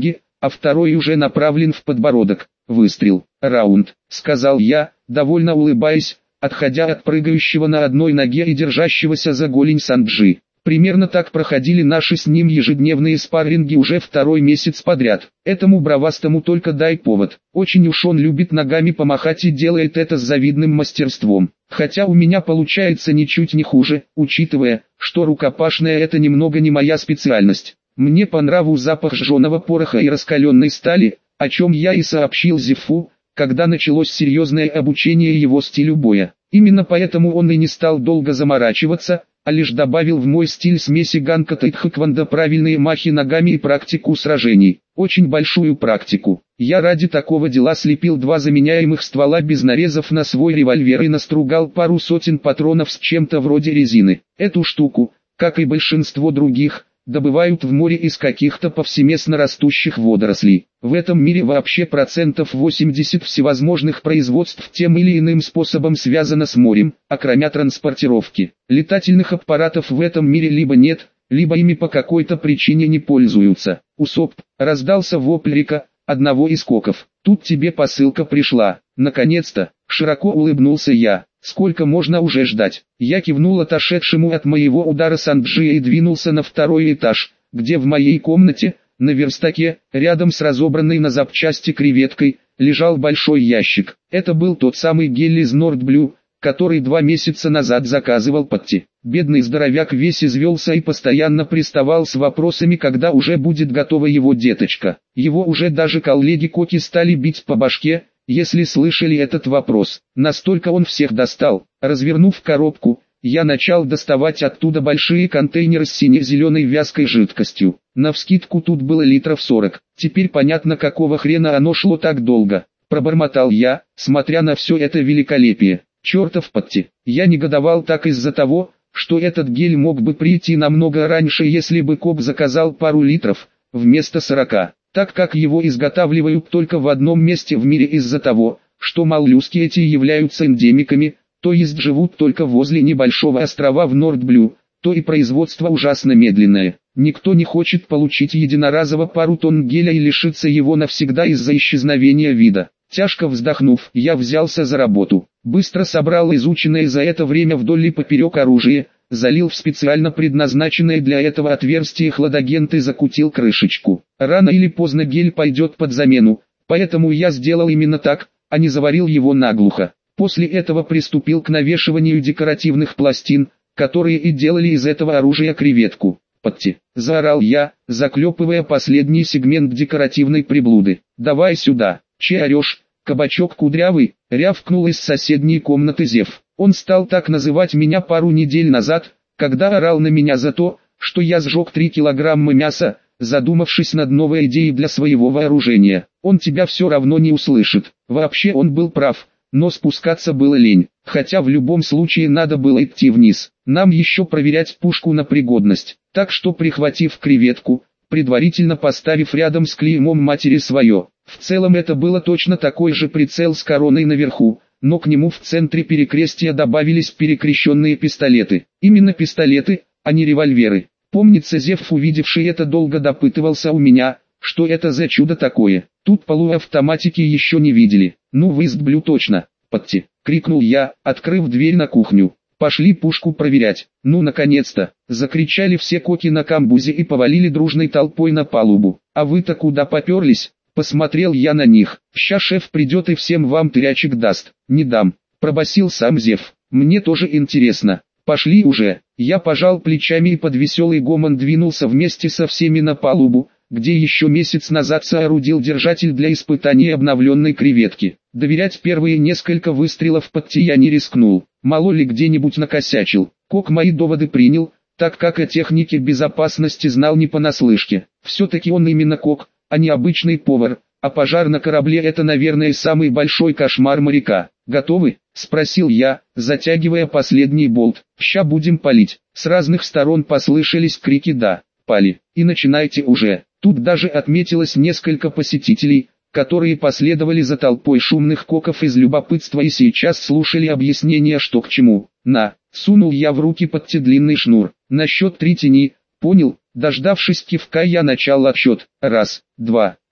а второй уже направлен в подбородок. Выстрел. Раунд, сказал я, довольно улыбаясь, отходя от прыгающего на одной ноге и держащегося за голень Санджи. Примерно так проходили наши с ним ежедневные спарринги уже второй месяц подряд. Этому бравастому только дай повод. Очень уж он любит ногами помахать и делает это с завидным мастерством. Хотя у меня получается ничуть не хуже, учитывая, что рукопашная это немного не моя специальность. Мне по нраву запах жженого пороха и раскаленной стали, о чем я и сообщил Зефу, когда началось серьезное обучение его стилю боя. Именно поэтому он и не стал долго заморачиваться, а лишь добавил в мой стиль смеси ганката и тхэквондо правильные махи ногами и практику сражений. Очень большую практику. Я ради такого дела слепил два заменяемых ствола без нарезов на свой револьвер и настругал пару сотен патронов с чем-то вроде резины. Эту штуку, как и большинство других, добывают в море из каких-то повсеместно растущих водорослей. В этом мире вообще процентов восемьдесят всевозможных производств тем или иным способом связано с морем, окромя транспортировки. Летательных аппаратов в этом мире либо нет, либо ими по какой-то причине не пользуются. Усоп, раздался вопль Рика, одного из коков. Тут тебе посылка пришла. Наконец-то, широко улыбнулся я. Сколько можно уже ждать? Я кивнул отошедшему от моего удара Санджи и двинулся на второй этаж, где в моей комнате, на верстаке, рядом с разобранной на запчасти креветкой, лежал большой ящик. Это был тот самый гель из Нордблю, который два месяца назад заказывал Патти. Бедный здоровяк весь извелся и постоянно приставал с вопросами, когда уже будет готова его деточка. Его уже даже коллеги-коки стали бить по башке, если слышали этот вопрос. Настолько он всех достал. Развернув коробку, я начал доставать оттуда большие контейнеры с сине-зеленой вязкой жидкостью. Навскидку тут было литров сорок. Теперь понятно, какого хрена оно шло так долго. Пробормотал я, смотря на все это великолепие. Чертов Патти. Я негодовал так из-за того, что этот гель мог бы прийти намного раньше, если бы коп заказал пару литров, вместо сорока. Так как его изготавливают только в одном месте в мире из-за того, что моллюски эти являются эндемиками, то есть живут только возле небольшого острова в Нордблю, то и производство ужасно медленное. Никто не хочет получить единоразово пару тонн геля и лишиться его навсегда из-за исчезновения вида. Тяжко вздохнув, я взялся за работу. Быстро собрал изученное за это время вдоль и поперек оружие, залил в специально предназначенное для этого отверстие хладагент и закутил крышечку. Рано или поздно гель пойдет под замену, поэтому я сделал именно так, а не заварил его наглухо. После этого приступил к навешиванию декоративных пластин, которые и делали из этого оружия креветку. «Патти!» – заорал я, заклепывая последний сегмент декоративной приблуды. «Давай сюда! Че орешь, кабачок кудрявый?» – рявкнул из соседней комнаты Зев. Он стал так называть меня пару недель назад, когда орал на меня за то, что я сжег три килограмма мяса, задумавшись над новой идеей для своего вооружения. Он тебя все равно не услышит. Вообще он был прав, но спускаться было лень, хотя в любом случае надо было идти вниз. Нам еще проверять пушку на пригодность, так что прихватив креветку, предварительно поставив рядом с клеймом матери свое. В целом это было точно такой же прицел с короной наверху, но к нему в центре перекрестия добавились перекрещенные пистолеты. Именно пистолеты, а не револьверы. Помнится, Зев, увидевший это, долго допытывался у меня, что это за чудо такое. Тут полуавтоматики еще не видели. Ну в Истблю точно. «Патти!» — крикнул я, открыв дверь на кухню. «Пошли пушку проверять». «Ну наконец-то!» — закричали все коки на камбузе и повалили дружной толпой на палубу. «А вы-то куда поперлись?» Посмотрел я на них. «Ща шеф придет и всем вам тырячек даст». «Не дам», — пробасил сам Зев. «Мне тоже интересно. Пошли уже». Я пожал плечами и под веселый гомон двинулся вместе со всеми на палубу, где еще месяц назад соорудил держатель для испытаний обновленной креветки. Доверять первые несколько выстрелов Патти я не рискнул. Мало ли где-нибудь накосячил. Кок мои доводы принял, так как о технике безопасности знал не понаслышке. Все-таки он именно кок, а не обычный повар, а пожар на корабле — это, наверное, самый большой кошмар моряка. «Готовы?» — спросил я, затягивая последний болт. «Ща будем палить». С разных сторон послышались крики «да, пали, и начинайте уже». Тут даже отметилось несколько посетителей, которые последовали за толпой шумных коков из любопытства и сейчас слушали объяснения, что к чему. «На!» — сунул я в руки Патти длинный шнур. «На счет три тяни». «Понял». Дождавшись кивка, я начал отсчет. Раз, два, три.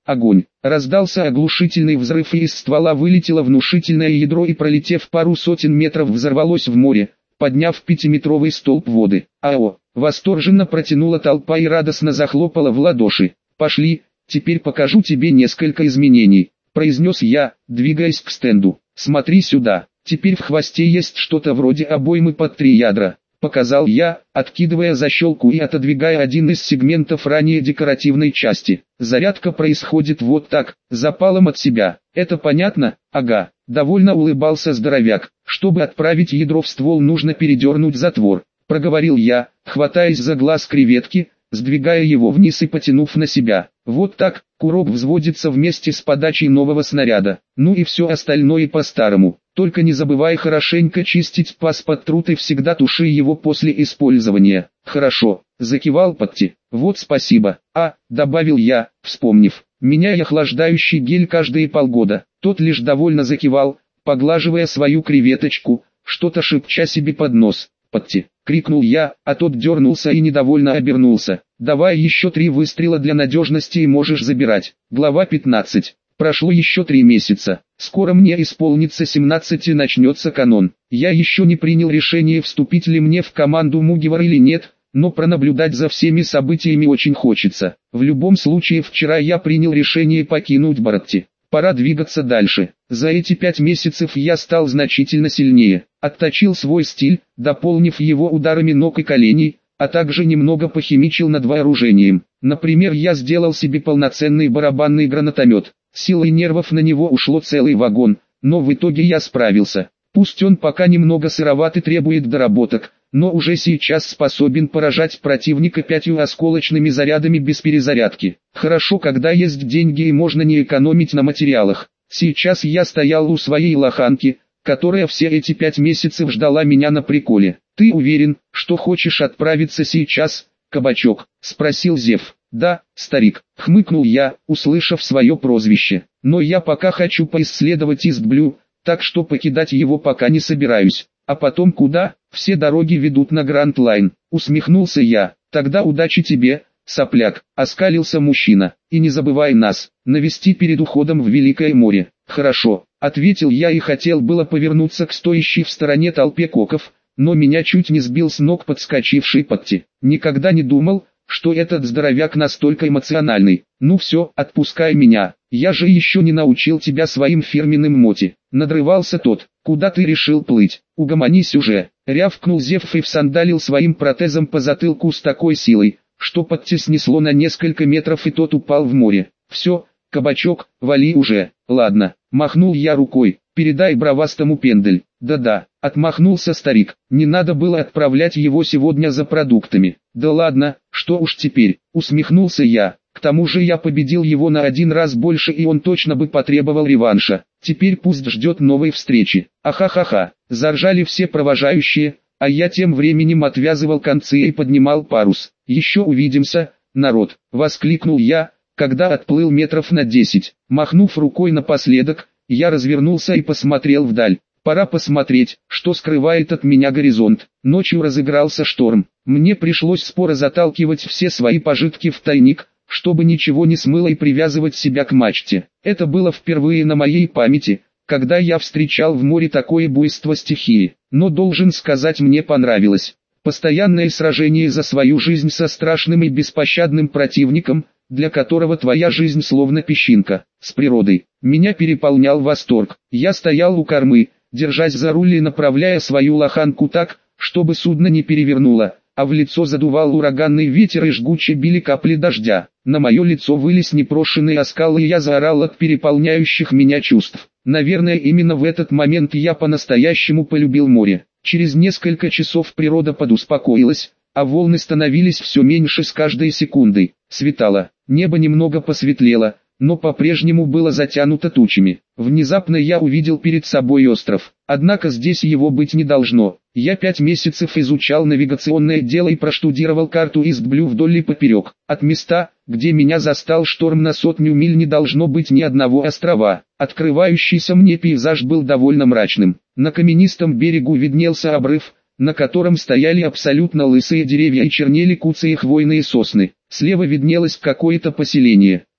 Огонь. Раздался оглушительный взрыв, и из ствола вылетело внушительное ядро и, пролетев пару сотен метров, взорвалось в море, подняв пятиметровый столб воды. «Ао!» — восторженно протянула толпа и радостно захлопала в ладоши. «Пошли, теперь покажу тебе несколько изменений», — произнес я, двигаясь к стенду. «Смотри сюда, теперь в хвосте есть что-то вроде обоймы под три ядра», — показал я, откидывая защелку и отодвигая один из сегментов ранее декоративной части. «Зарядка происходит вот так, запалом от себя. Это понятно?» «Ага», — довольно улыбался здоровяк. «Чтобы отправить ядро в ствол, нужно передернуть затвор», — проговорил я, хватаясь за глаз креветки, сдвигая его вниз и потянув на себя. «Вот так, курок взводится вместе с подачей нового снаряда. Ну и все остальное по-старому. Только не забывай хорошенько чистить паз под трут и всегда туши его после использования». «Хорошо», — закивал Патти. «Вот спасибо. А», — добавил я, вспомнив, «меняй охлаждающий гель каждые полгода». Тот лишь довольно закивал, поглаживая свою креветочку, что-то шепча себе под нос. «Патти!» — крикнул я, а тот дернулся и недовольно обернулся. «Давай еще три выстрела для надежности и можешь забирать». Глава пятнадцать. Прошло еще три месяца. Скоро мне исполнится семнадцать и начнется канон. Я еще не принял решение, вступить ли мне в команду Мугивар или нет, но пронаблюдать за всеми событиями очень хочется. В любом случае, вчера я принял решение покинуть Баратти. Пора двигаться дальше. За эти пять месяцев я стал значительно сильнее. Отточил свой стиль, дополнив его ударами ног и коленей, а также немного похимичил над вооружением. Например, я сделал себе полноценный барабанный гранатомет. Силой нервов на него ушло целый вагон, но в итоге я справился. Пусть он пока немного сыроват и требует доработок, но уже сейчас способен поражать противника пятью осколочными зарядами без перезарядки. Хорошо, когда есть деньги и можно не экономить на материалах. Сейчас я стоял у своей лоханки, которая все эти пять месяцев ждала меня на приколе. «Ты уверен, что хочешь отправиться сейчас, кабачок?» — спросил Зев. «Да, старик», — хмыкнул я, услышав свое прозвище. «Но я пока хочу поисследовать Истблю, так что покидать его пока не собираюсь. А потом куда? Все дороги ведут на Гранд Лайн», — усмехнулся я. «Тогда удачи тебе, сопляк», — оскалился мужчина. «И не забывай нас навести перед уходом в Великое море». «Хорошо», — ответил я и хотел было повернуться к стоящей в стороне толпе коков, но меня чуть не сбил с ног подскочивший Патти. Никогда не думал, что этот здоровяк настолько эмоциональный. «Ну все, отпускай меня, я же еще не научил тебя своим фирменным моти», — надрывался тот. «Куда ты решил плыть? Угомонись уже», — рявкнул Зев и всандалил своим протезом по затылку с такой силой, что Патти снесло на несколько метров и тот упал в море. «Все, кабачок, вали уже». «Ладно», — махнул я рукой, — «передай бравастому пендель». «Да-да», — отмахнулся старик, — «не надо было отправлять его сегодня за продуктами». «Да ладно, что уж теперь», — усмехнулся я. «К тому же я победил его на один раз больше, и он точно бы потребовал реванша. Теперь пусть ждет новой встречи». «Ахахаха», — заржали все провожающие, а я тем временем отвязывал концы и поднимал парус. «Еще увидимся, народ», — воскликнул я, когда отплыл метров на десять. Махнув рукой напоследок, я развернулся и посмотрел вдаль. Пора посмотреть, что скрывает от меня горизонт. Ночью разыгрался шторм. Мне пришлось споро заталкивать все свои пожитки в тайник, чтобы ничего не смыло, и привязывать себя к мачте. Это было впервые на моей памяти, когда я встречал в море такое буйство стихии. Но должен сказать, мне понравилось. Постоянное сражение за свою жизнь со страшным и беспощадным противником, для которого твоя жизнь словно песчинка, с природой. Меня переполнял восторг. Я стоял у кормы, держась за руль и направляя свою лоханку так, чтобы судно не перевернуло, а в лицо задувал ураганный ветер и жгуче били капли дождя. На мое лицо вылез непрошенный оскал, и я заорал от переполняющих меня чувств. Наверное, именно в этот момент я по-настоящему полюбил море. Через несколько часов природа подуспокоилась, а волны становились все меньше с каждой секундой. Светало, небо немного посветлело, но по-прежнему было затянуто тучами. Внезапно я увидел перед собой остров, однако здесь его быть не должно. Я пять месяцев изучал навигационное дело и проштудировал карту Истблю вдоль и поперек. От места, где меня застал шторм, на сотню миль не должно быть ни одного острова. Открывающийся мне пейзаж был довольно мрачным. На каменистом берегу виднелся обрыв, на котором стояли абсолютно лысые деревья и чернели куцые хвойные сосны. Слева виднелось какое-то поселение.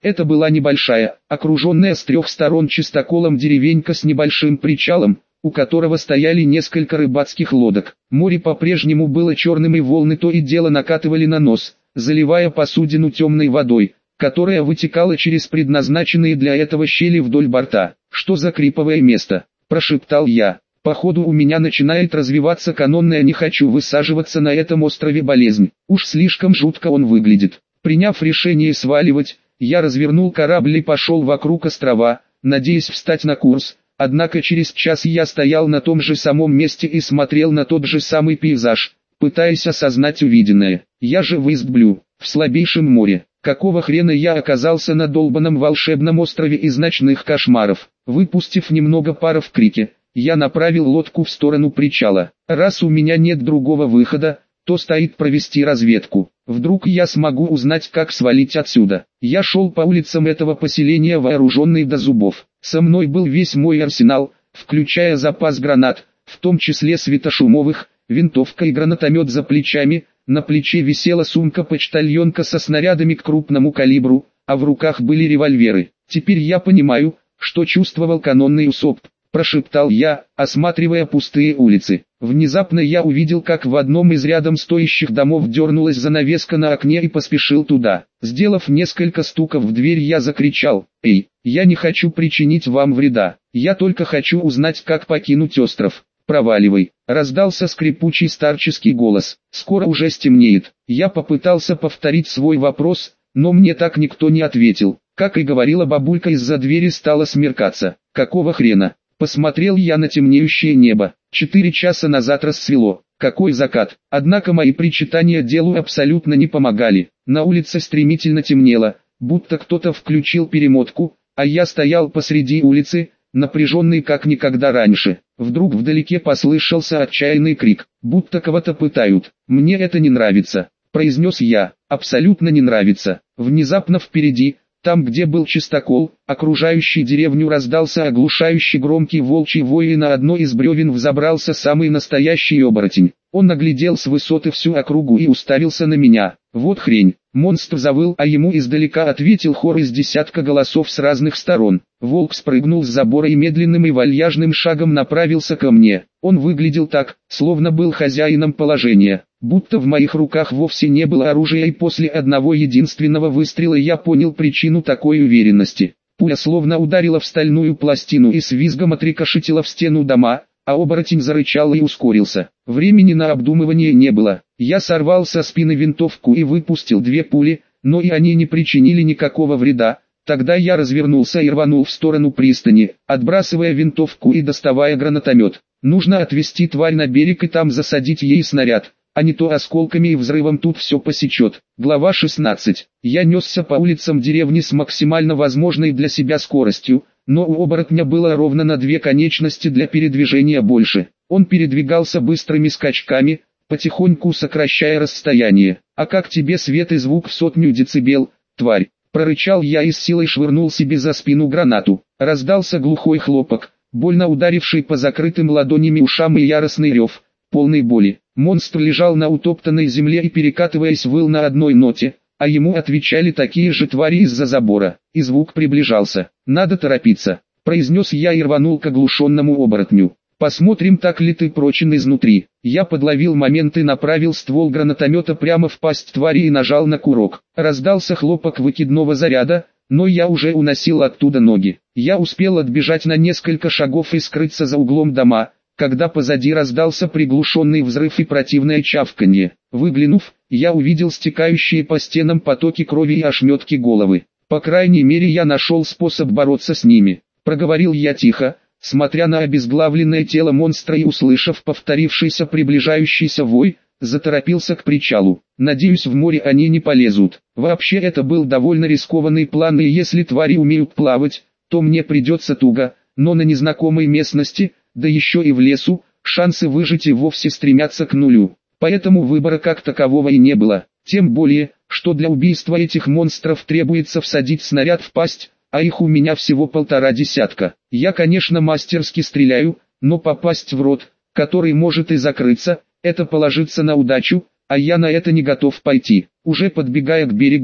Это была небольшая, окруженная с трех сторон чистоколом деревенька с небольшим причалом, у которого стояли несколько рыбацких лодок. Море по-прежнему было черным, и волны то и дело накатывали на нос, заливая посудину темной водой, которая вытекала через предназначенные для этого щели вдоль борта. «Что за криповое место?» – прошептал я. «Походу у меня начинает развиваться канонная «не хочу высаживаться на этом острове» болезнь. Уж слишком жутко он выглядит». Приняв решение сваливать, я развернул корабль и пошел вокруг острова, надеясь встать на курс. Однако через час я стоял на том же самом месте и смотрел на тот же самый пейзаж, пытаясь осознать увиденное. Я же в Ист-Блю, в слабейшем море. Какого хрена я оказался на долбанном волшебном острове из ночных кошмаров? Выпустив немного пара в крике, я направил лодку в сторону причала. Раз у меня нет другого выхода, то стоит провести разведку. Вдруг я смогу узнать, как свалить отсюда. Я шел по улицам этого поселения вооруженный до зубов. Со мной был весь мой арсенал, включая запас гранат, в том числе светошумовых, винтовка и гранатомет за плечами. На плече висела сумка-почтальонка со снарядами к крупному калибру, а в руках были револьверы. «Теперь я понимаю, что чувствовал канонный Усоп», – прошептал я, осматривая пустые улицы. Внезапно я увидел, как в одном из рядом стоящих домов дернулась занавеска на окне, и поспешил туда. Сделав несколько стуков в дверь, я закричал: «Эй, я не хочу причинить вам вреда, я только хочу узнать, как покинуть остров». «Проваливай», — раздался скрипучий старческий голос. «Скоро уже стемнеет». Я попытался повторить свой вопрос, но мне так никто не ответил. Как и говорила бабулька, из-за двери стало смеркаться. «Какого хрена?» Посмотрел я на темнеющее небо. Четыре часа назад рассвело. Какой закат! Однако мои причитания делу абсолютно не помогали. На улице стремительно темнело, будто кто-то включил перемотку, а я стоял посреди улицы, напряженный как никогда раньше. Вдруг вдалеке послышался отчаянный крик, будто кого-то пытают. «Мне это не нравится», — произнес я. «Абсолютно не нравится». Внезапно впереди, там где был чистокол, окружающий деревню, раздался оглушающий громкий волчий вой, и на одно из бревен взобрался самый настоящий оборотень. Он оглядел с высоты всю округу и уставился на меня. Вот хрень. Монстр завыл, а ему издалека ответил хор из десятка голосов с разных сторон. Волк спрыгнул с забора и медленным и вальяжным шагом направился ко мне. Он выглядел так, словно был хозяином положения, будто в моих руках вовсе не было оружия, и после одного единственного выстрела я понял причину такой уверенности. Пуля словно ударила в стальную пластину и с визгом отрикошетила в стену дома, а оборотень зарычал и ускорился. Времени на обдумывание не было. Я сорвал со спины винтовку и выпустил две пули, но и они не причинили никакого вреда. Тогда я развернулся и рванул в сторону пристани, отбрасывая винтовку и доставая гранатомет. Нужно отвезти тварь на берег и там засадить ей снаряд, а не то осколками и взрывом тут все посечет. Глава шестнадцать. Я несся по улицам деревни с максимально возможной для себя скоростью, но у оборотня было ровно на две конечности для передвижения больше. Он передвигался быстрыми скачками, потихоньку сокращая расстояние. «А как тебе свет и звук в сотню децибел, тварь?» Прорычал я и с силой швырнул себе за спину гранату. Раздался глухой хлопок, больно ударивший по закрытым ладонями ушам, и яростный рев, полный боли. Монстр лежал на утоптанной земле и, перекатываясь, выл на одной ноте, а ему отвечали такие же твари из-за забора, и звук приближался. «Надо торопиться», — произнес я и рванул к оглушенному оборотню. «Посмотрим, так ли ты прочен изнутри». Я подловил момент и направил ствол гранатомета прямо в пасть твари и нажал на курок. Раздался хлопок выкидного заряда, но я уже уносил оттуда ноги. Я успел отбежать на несколько шагов и скрыться за углом дома, когда позади раздался приглушенный взрыв и противное чавканье. Выглянув, я увидел стекающие по стенам потоки крови и ошметки головы. «По крайней мере, я нашел способ бороться с ними», — проговорил я тихо, смотря на обезглавленное тело монстра, и, услышав повторившийся приближающийся вой, заторопился к причалу. «Надеюсь, в море они не полезут. Вообще, это был довольно рискованный план, и если твари умеют плавать, то мне придется туго, но на незнакомой местности, да еще и в лесу, шансы выжить и вовсе стремятся к нулю. Поэтому выбора как такового и не было. Тем более, что для убийства этих монстров требуется всадить снаряд в пасть, а их у меня всего полтора десятка. Я, конечно, мастерски стреляю, но попасть в рот, который может и закрыться, это положиться на удачу, а я на это не готов пойти. Уже подбегая к берегу,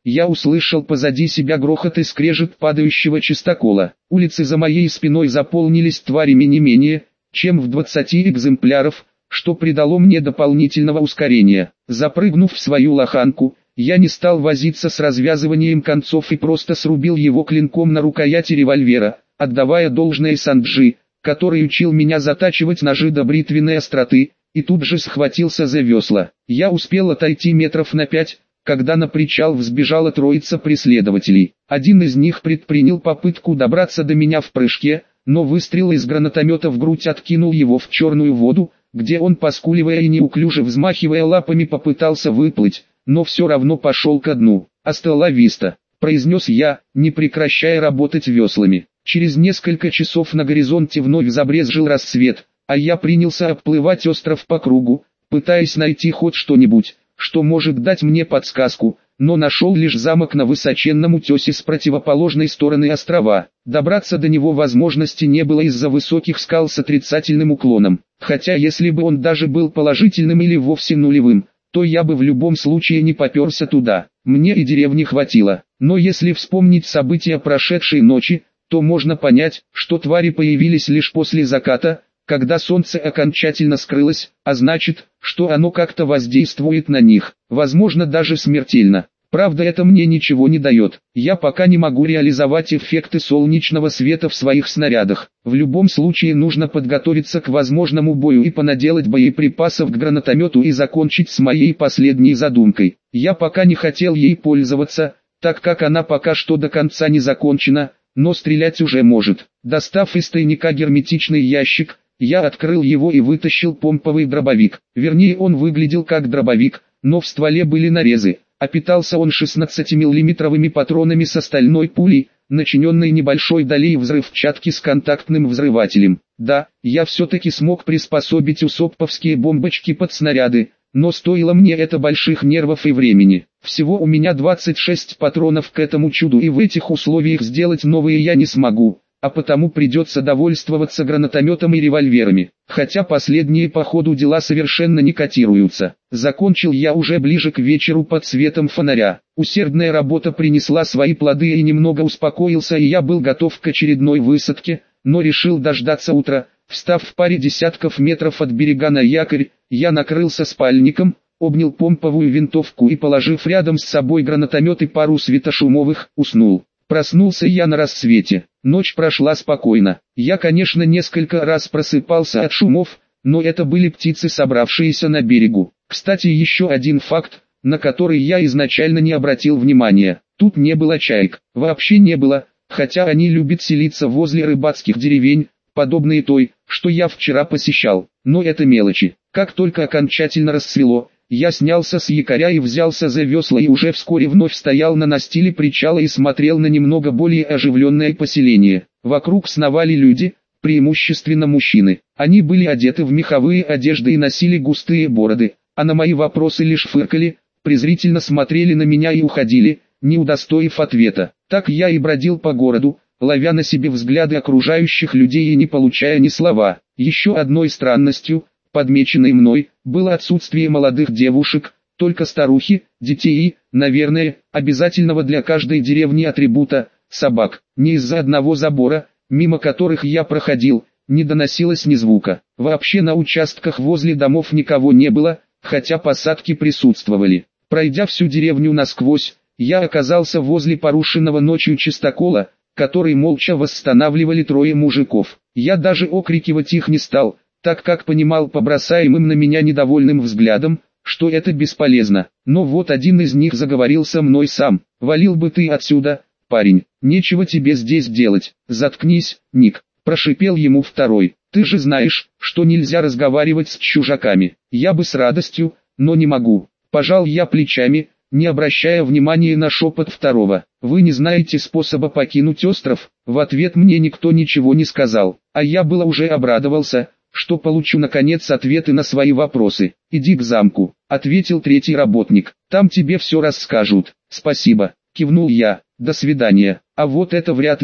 я услышал позади себя грохот и скрежет падающего чистокола. Улицы за моей спиной заполнились тварями не менее, чем в двадцати экземпляров, что придало мне дополнительного ускорения. Запрыгнув в свою лоханку, я не стал возиться с развязыванием концов и просто срубил его клинком на рукояти револьвера, отдавая должное Санджи, который учил меня затачивать ножи до бритвенной остроты, и тут же схватился за весла. Я успел отойти метров на пять, когда на причал взбежала троица преследователей. Один из них предпринял попытку добраться до меня в прыжке, но выстрел из гранатомета в грудь откинул его в черную воду, где он, поскуливая и неуклюже взмахивая лапами, попытался выплыть, но все равно пошел ко дну. «Аста ла виста», — произнес я, не прекращая работать веслами. Через несколько часов на горизонте вновь забрезжил рассвет, а я принялся обплывать остров по кругу, пытаясь найти хоть что-нибудь, что может дать мне подсказку, но нашел лишь замок на высоченном утесе с противоположной стороны острова. Добраться до него возможности не было из-за высоких скал с отрицательным уклоном, хотя если бы он даже был положительным или вовсе нулевым, то я бы в любом случае не поперся туда. Мне и деревни хватило, но если вспомнить события прошедшей ночи, то можно понять, что твари появились лишь после заката, когда солнце окончательно скрылось, а значит, что оно как-то воздействует на них, возможно даже смертельно. Правда, это мне ничего не дает, я пока не могу реализовать эффекты солнечного света в своих снарядах. В любом случае нужно подготовиться к возможному бою и понаделать боеприпасов к гранатомету и закончить с моей последней задумкой. Я пока не хотел ей пользоваться, так как она пока что до конца не закончена, но стрелять уже может. Достав из тайника герметичный ящик, я открыл его и вытащил помповый дробовик. Вернее, он выглядел как дробовик, но в стволе были нарезы, а питался он шестнадцатимиллиметровыми патронами с стальной пулей, начиненной небольшой долей взрывчатки с контактным взрывателем. Да, я все-таки смог приспособить усопповские бомбочки под снаряды, но стоило мне это больших нервов и времени. Всего у меня двадцать шесть патронов к этому чуду, и в этих условиях сделать новые я не смогу, а потому придется довольствоваться гранатометом и револьверами, хотя последние по ходу дела совершенно не котируются. Закончил я уже ближе к вечеру под светом фонаря. Усердная работа принесла свои плоды и немного успокоился, и я был готов к очередной высадке, но решил дождаться утра. Встав в паре десятков метров от берега на якорь, я накрылся спальником, обнял помповую винтовку и, положив рядом с собой гранатомет и пару светошумовых, уснул. Проснулся я на рассвете. Ночь прошла спокойно. Я, конечно, несколько раз просыпался от шумов, но это были птицы, собравшиеся на берегу. Кстати, еще один факт, на который я изначально не обратил внимания. Тут не было чаек. Вообще не было, хотя они любят селиться возле рыбацких деревень, подобные той, что я вчера посещал. Но это мелочи. Как только окончательно рассвело, я снялся с якоря и взялся за весла, и уже вскоре вновь стоял на настиле причала и смотрел на немного более оживленное поселение. Вокруг сновали люди, преимущественно мужчины. Они были одеты в меховые одежды и носили густые бороды, а на мои вопросы лишь фыркали, презрительно смотрели на меня и уходили, не удостоив ответа. Так я и бродил по городу, ловя на себе взгляды окружающих людей и не получая ни слова. Еще одной странностью, подмеченной мной, было отсутствие молодых девушек, только старухи, детей и, наверное, обязательного для каждой деревни атрибута, собак. Ни из-за одного забора, мимо которых я проходил, не доносилось ни звука. Вообще на участках возле домов никого не было, хотя посадки присутствовали. Пройдя всю деревню насквозь, я оказался возле порушенного ночью чистокола, который молча восстанавливали трое мужиков. Я даже окрикивать их не стал, так как понимал по бросаемым на меня недовольным взглядам, что это бесполезно. Но вот один из них заговорил со мной сам. «Валил бы ты отсюда, парень, нечего тебе здесь делать». «Заткнись, Ник», – прошипел ему второй. «Ты же знаешь, что нельзя разговаривать с чужаками». «Я бы с радостью, но не могу». Пожал я плечами, не обращая внимания на шепот второго. «Вы не знаете способа покинуть остров?» В ответ мне никто ничего не сказал, а я было уже обрадовался, что получу наконец ответы на свои вопросы. «Иди к замку», — ответил третий работник. «Там тебе все расскажут». «Спасибо», — кивнул я. «До свидания». «А вот это вряд ли»,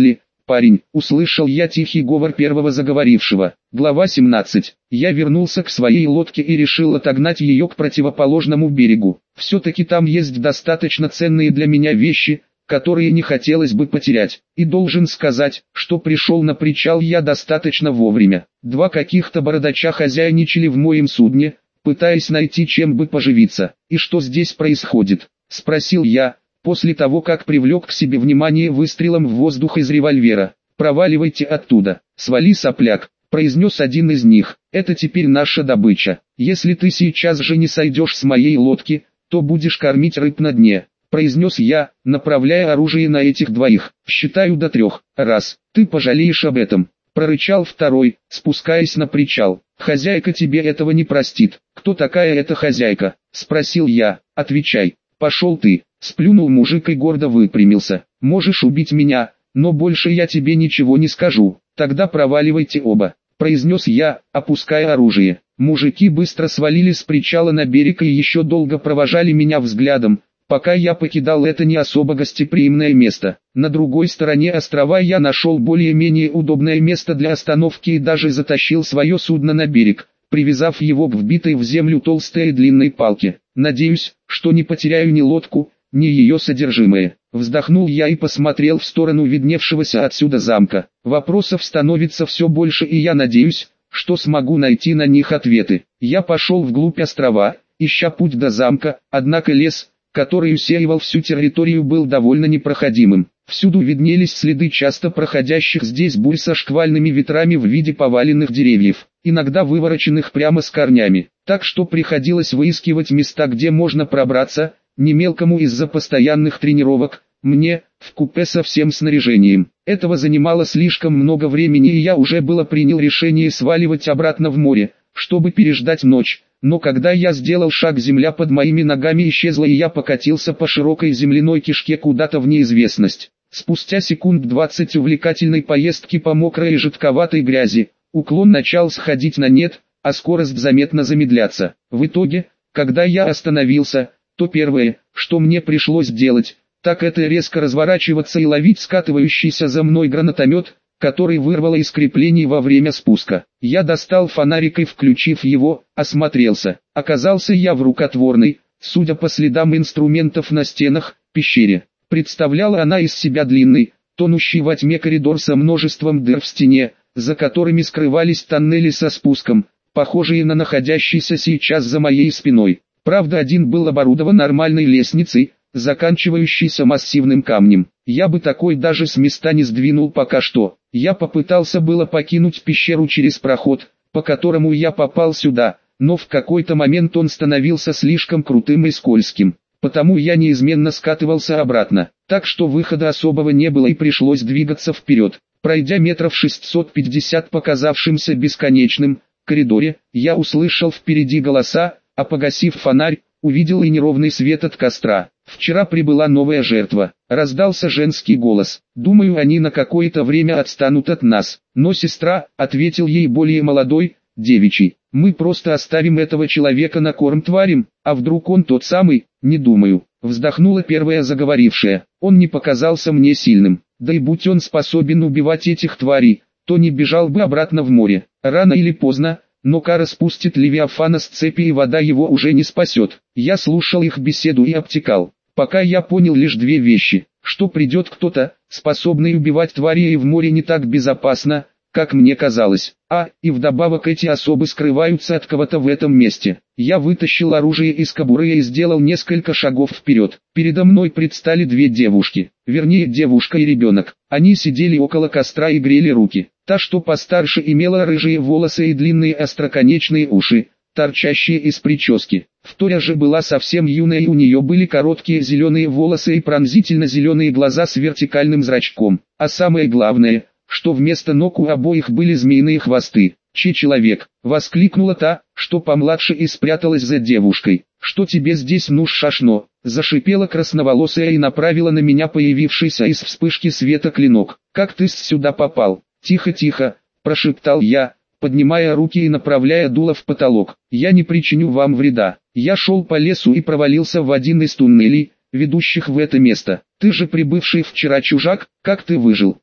парень», — услышал я тихий говор первого заговорившего. Глава семнадцать. Я вернулся к своей лодке и решил отогнать ее к противоположному берегу. Все-таки там есть достаточно ценные для меня вещи, которые не хотелось бы потерять. И должен сказать, что пришел на причал я достаточно вовремя. Два каких-то бородача хозяйничали в моем судне, пытаясь найти чем бы поживиться. «И что здесь происходит?» — спросил я, после того как привлек к себе внимание выстрелом в воздух из револьвера. «Проваливайте оттуда, свали, сопляк», — произнес один из них. «Это теперь наша добыча. Если ты сейчас же не сойдешь с моей лодки, то будешь кормить рыб на дне», — произнес я, направляя оружие на этих двоих. «Считаю до трех. Раз. Ты пожалеешь об этом», — прорычал второй, спускаясь на причал. «Хозяйка тебе этого не простит». «Кто такая эта хозяйка?» — спросил я. «Отвечай». «Пошел ты», — сплюнул мужик и гордо выпрямился. «Можешь убить меня, но больше я тебе ничего не скажу». «Тогда проваливайте оба», — произнес я, опуская оружие. Мужики быстро свалили с причала на берег и еще долго провожали меня взглядом, пока я покидал это не особо гостеприимное место. На другой стороне острова я нашел более-менее удобное место для остановки и даже затащил свое судно на берег, привязав его к вбитой в землю толстой и длинной палке. «Надеюсь, что не потеряю ни лодку, ни ее содержимое». Вздохнул я и посмотрел в сторону видневшегося отсюда замка. Вопросов становится все больше, и я надеюсь, что смогу найти на них ответы. Я пошел вглубь острова, ища путь до замка, однако лес, который усеивал всю территорию, был довольно непроходимым. Всюду виднелись следы часто проходящих здесь бурь со шквальными ветрами в виде поваленных деревьев, иногда вывороченных прямо с корнями, так что приходилось выискивать места, где можно пробраться, не мелкому из-за постоянных тренировок, мне, вкупе со всем снаряжением. Этого занимало слишком много времени, и я уже было принял решение сваливать обратно в море, чтобы переждать ночь. Но когда я сделал шаг, земля под моими ногами исчезла, и я покатился по широкой земляной кишке куда-то в неизвестность. Спустя секунд двадцать увлекательной поездки по мокрой и жидковатой грязи, уклон начал сходить на нет, а скорость заметно замедляться. В итоге, когда я остановился, то первое, что мне пришлось делать, так это резко разворачиваться и ловить скатывающийся за мной гранатомет, который вырвало из креплений во время спуска. Я достал фонарик и, включив его, осмотрелся. Оказался я в рукотворной, судя по следам инструментов на стенах, пещере. Представляла она из себя длинный, тонущий во тьме коридор со множеством дыр в стене, за которыми скрывались тоннели со спуском, похожие на находящийся сейчас за моей спиной. Правда, один был оборудован нормальной лестницей, заканчивающейся массивным камнем. Я бы такой даже с места не сдвинул пока что. Я попытался было покинуть пещеру через проход, по которому я попал сюда, но в какой-то момент он становился слишком крутым и скользким, потому я неизменно скатывался обратно, так что выхода особого не было и пришлось двигаться вперед. Пройдя метров шестьсот пятьдесят показавшимся бесконечным коридоре, я услышал впереди голоса, а погасив фонарь, увидел и неровный свет от костра. «Вчера прибыла новая жертва», — раздался женский голос. «Думаю, они на какое-то время отстанут от нас». «Но сестра», — ответил ей более молодой, девичий, — «мы просто оставим этого человека на корм тварям, а вдруг он тот самый?» «Не думаю», — вздохнула первая заговорившая. «Он не показался мне сильным, да и будь он способен убивать этих тварей, то не бежал бы обратно в море. Рано или поздно, но Кара спустит Левиафана с цепи, и вода его уже не спасет». Я слушал их беседу и обтекал, пока я понял лишь две вещи: что придет кто-то, способный убивать твари, и в море не так безопасно, как мне казалось. А, и вдобавок эти особы скрываются от кого-то в этом месте. Я вытащил оружие из кобуры и сделал несколько шагов вперед. Передо мной предстали две девушки, вернее девушка и ребенок. Они сидели около костра и грели руки. Та, что постарше, имела рыжие волосы и длинные остроконечные уши, торчащие из прически. Вторая же была совсем юная, и у нее были короткие зеленые волосы и пронзительно-зеленые глаза с вертикальным зрачком. А самое главное, что вместо ног у обоих были змеиные хвосты. «Че человек?» — воскликнула та, что помладше, и спряталась за девушкой. «Что тебе здесь нужно, шашно?» — зашипела красноволосая и направила на меня появившийся из вспышки света клинок. «Как ты сюда попал?» «Тихо-тихо», — прошептал я, поднимая руки и направляя дуло в потолок. «Я не причиню вам вреда». Я шел по лесу и провалился в один из туннелей, ведущих в это место. «Ты же прибывший вчера чужак, как ты выжил?»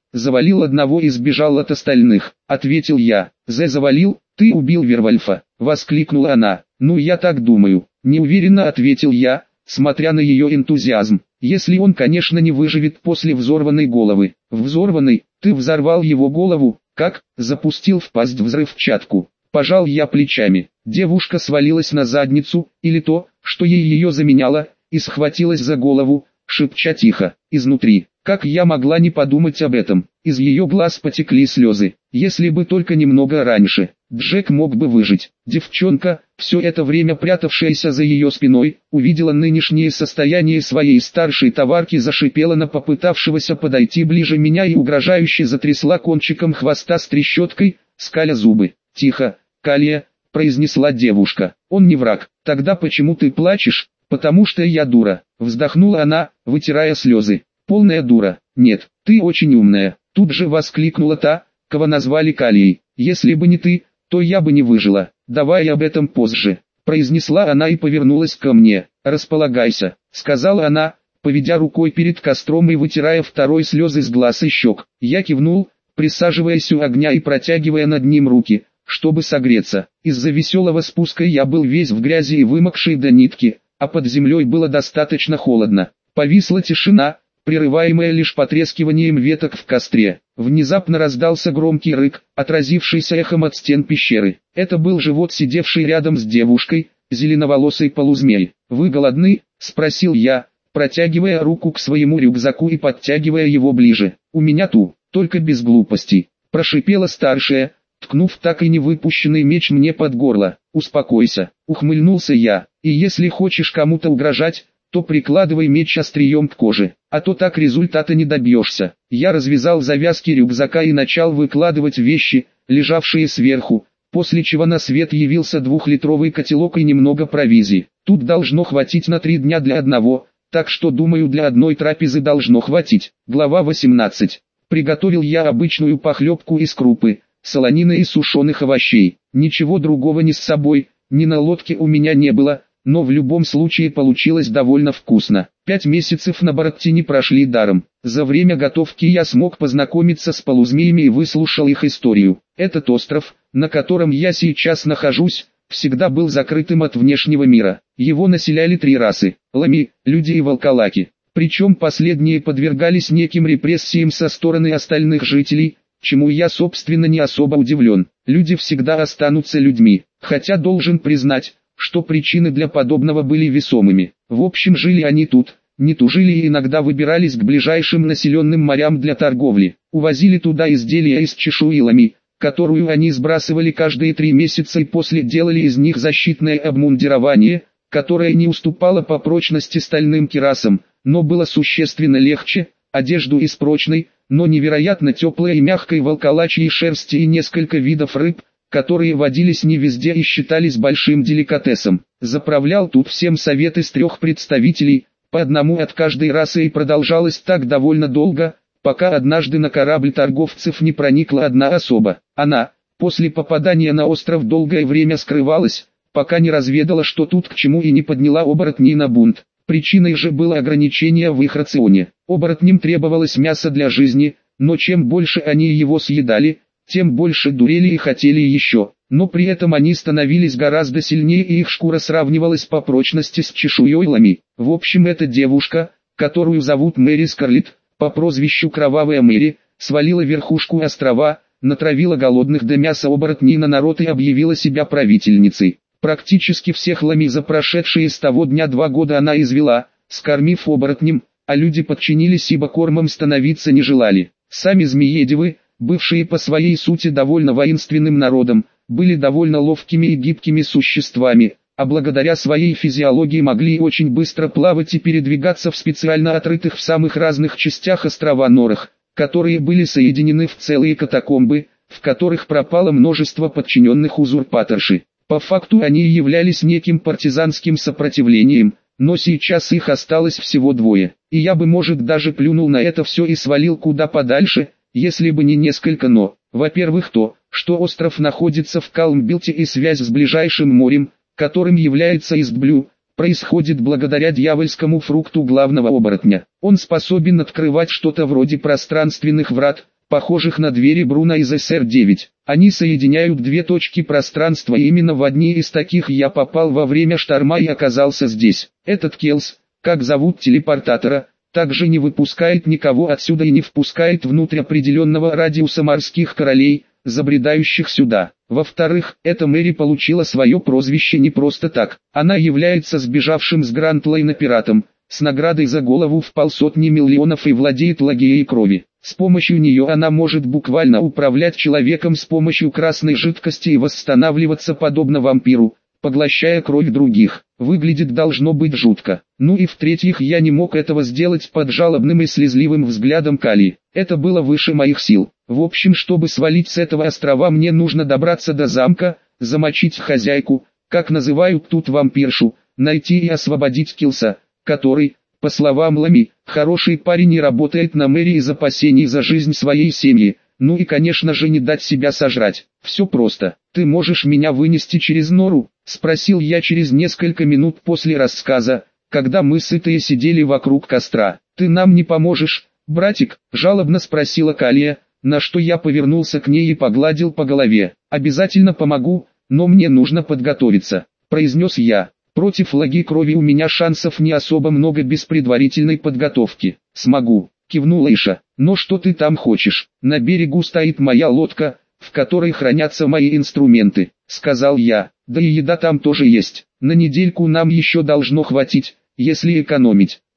завалил одного и сбежал от остальных, ответил я. Зе завалил, ты убил Вервольфа, воскликнула она. Ну я так думаю, неуверенно ответил я, смотря на ее энтузиазм. Если он, конечно, не выживет после взорванной головы. Взорванной, ты взорвал его голову, как? Запустил в пасть взрывчатку. Пожал я плечами. Девушка свалилась на задницу, или то, что ей ее заменяло, и схватилась за голову, шепча тихо, изнутри. Как я могла не подумать об этом? Из ее глаз потекли слезы. Если бы только немного раньше, Джек мог бы выжить. Девчонка, все это время прятавшаяся за ее спиной, увидела нынешнее состояние своей старшей товарки, зашипела на попытавшегося подойти ближе меня и угрожающе затрясла кончиком хвоста с трещоткой, скаля зубы. «Тихо, Калия», — произнесла девушка, — «он не враг». «Тогда почему ты плачешь?» «Потому что я дура», — вздохнула она, вытирая слезы. «Полная дура». «Нет, ты очень умная», — тут же воскликнула та, кого назвали Калией. «Если бы не ты, то я бы не выжила. Давай об этом позже», — произнесла она и повернулась ко мне. «Располагайся», — сказала она, поведя рукой перед костром и вытирая второй слезы с глаз и щек. Я кивнул, присаживаясь у огня и протягивая над ним руки, чтобы согреться. Из-за веселого спуска я был весь в грязи и вымокший до нитки, а под землей было достаточно холодно. Повисла тишина, прерываемая лишь потрескиванием веток в костре. Внезапно раздался громкий рык, отразившийся эхом от стен пещеры. Это был живот, сидевший рядом с девушкой, зеленоволосый полузмей. «Вы голодны?» — спросил я, протягивая руку к своему рюкзаку и подтягивая его ближе. «У меня ту, только без глупостей», — прошипела старшая, ткнув так и не выпущенный меч мне под горло. «Успокойся», — ухмыльнулся я, — «и если хочешь кому-то угрожать, то прикладывай меч острием к коже, а то так результата не добьешься». Я развязал завязки рюкзака и начал выкладывать вещи, лежавшие сверху, после чего на свет явился двухлитровый котелок и немного провизии. Тут должно хватить на три дня для одного, так что думаю, для одной трапезы должно хватить. Глава восемнадцать. Приготовил я обычную похлебку из крупы, солонины и сушеных овощей. Ничего другого ни с собой, ни на лодке у меня не было, но в любом случае получилось довольно вкусно. Пять месяцев на Баратти прошли даром. За время готовки я смог познакомиться с полузмеями и выслушал их историю. Этот остров, на котором я сейчас нахожусь, всегда был закрытым от внешнего мира. Его населяли три расы – лами, люди и волколаки. Причем последние подвергались неким репрессиям со стороны остальных жителей, чему я собственно не особо удивлен. Люди всегда останутся людьми, хотя должен признать, что причины для подобного были весомыми. В общем, жили они тут, не тужили и иногда выбирались к ближайшим населенным морям для торговли. Увозили туда изделия из чешуи лами, которую они сбрасывали каждые три месяца и после делали из них защитное обмундирование, которое не уступало по прочности стальным кирасам, но было существенно легче, одежду из прочной, но невероятно теплой и мягкой волколачьей шерсти и несколько видов рыб, которые водились не везде и считались большим деликатесом. Заправлял тут всем совет из трех представителей, по одному от каждой расы, и продолжалось так довольно долго, пока однажды на корабль торговцев не проникла одна особа. Она, после попадания на остров, долгое время скрывалась, пока не разведала, что тут к чему, и не подняла оборотней на бунт. Причиной же было ограничение в их рационе. Оборотням требовалось мясо для жизни, но чем больше они его съедали, тем больше дурели и хотели еще. Но при этом они становились гораздо сильнее, и их шкура сравнивалась по прочности с чешуей лами. В общем, эта девушка, которую зовут Мэри Скарлетт, по прозвищу Кровавая Мэри, свалила верхушку острова, натравила голодных до мяса оборотней на народ и объявила себя правительницей. Практически всех лами за прошедшие с того дня два года она извела, скормив оборотням, а люди подчинились, ибо кормом становиться не желали. Сами змеедевы, бывшие по своей сути довольно воинственным народом, были довольно ловкими и гибкими существами, а благодаря своей физиологии могли очень быстро плавать и передвигаться в специально отрытых в самых разных частях острова норах, которые были соединены в целые катакомбы, в которых пропало множество подчиненных узурпаторши. По факту они являлись неким партизанским сопротивлением, но сейчас их осталось всего двое, и я бы, может, даже плюнул на это все и свалил куда подальше, если бы не несколько «но». Во-первых, то, что остров находится в Калмбилте и связь с ближайшим морем, которым является Истблю, происходит благодаря дьявольскому фрукту главного оборотня. Он способен открывать что-то вроде пространственных врат, похожих на двери Бруно из эс эр девять. Они соединяют две точки пространства, и именно в одни из таких я попал во время шторма и оказался здесь. Этот Келс, как зовут телепортатора, также не выпускает никого отсюда и не впускает внутрь определенного радиуса морских королей, забредающих сюда. Во-вторых, эта Мэри получила свое прозвище не просто так. Она является сбежавшим с Гранд-Лейна пиратом, с наградой за голову в полсотни миллионов и владеет лагией крови. С помощью нее она может буквально управлять человеком с помощью красной жидкости и восстанавливаться подобно вампиру, поглощая кровь других. Выглядит должно быть жутко. Ну и в-третьих, я не мог этого сделать под жалобным и слезливым взглядом Кали. Это было выше моих сил. В общем, чтобы свалить с этого острова, мне нужно добраться до замка, замочить хозяйку, как называют тут вампиршу, найти и освободить Келса, который, по словам Лами, хороший парень и работает на мэрии из опасений за жизнь своей семьи. Ну и конечно же не дать себя сожрать. Все просто. Ты можешь меня вынести через нору? Спросил я через несколько минут после рассказа, когда мы сытые сидели вокруг костра. Ты нам не поможешь, братик? Жалобно спросила Калия, на что я повернулся к ней и погладил по голове. Обязательно помогу, но мне нужно подготовиться, произнес я. Против лаги крови у меня шансов не особо много без предварительной подготовки. Смогу, кивнула Иша. Но что ты там хочешь? На берегу стоит моя лодка, в которой хранятся мои инструменты, сказал я. Да и еда там тоже есть. На недельку нам еще должно хватить, если экономить.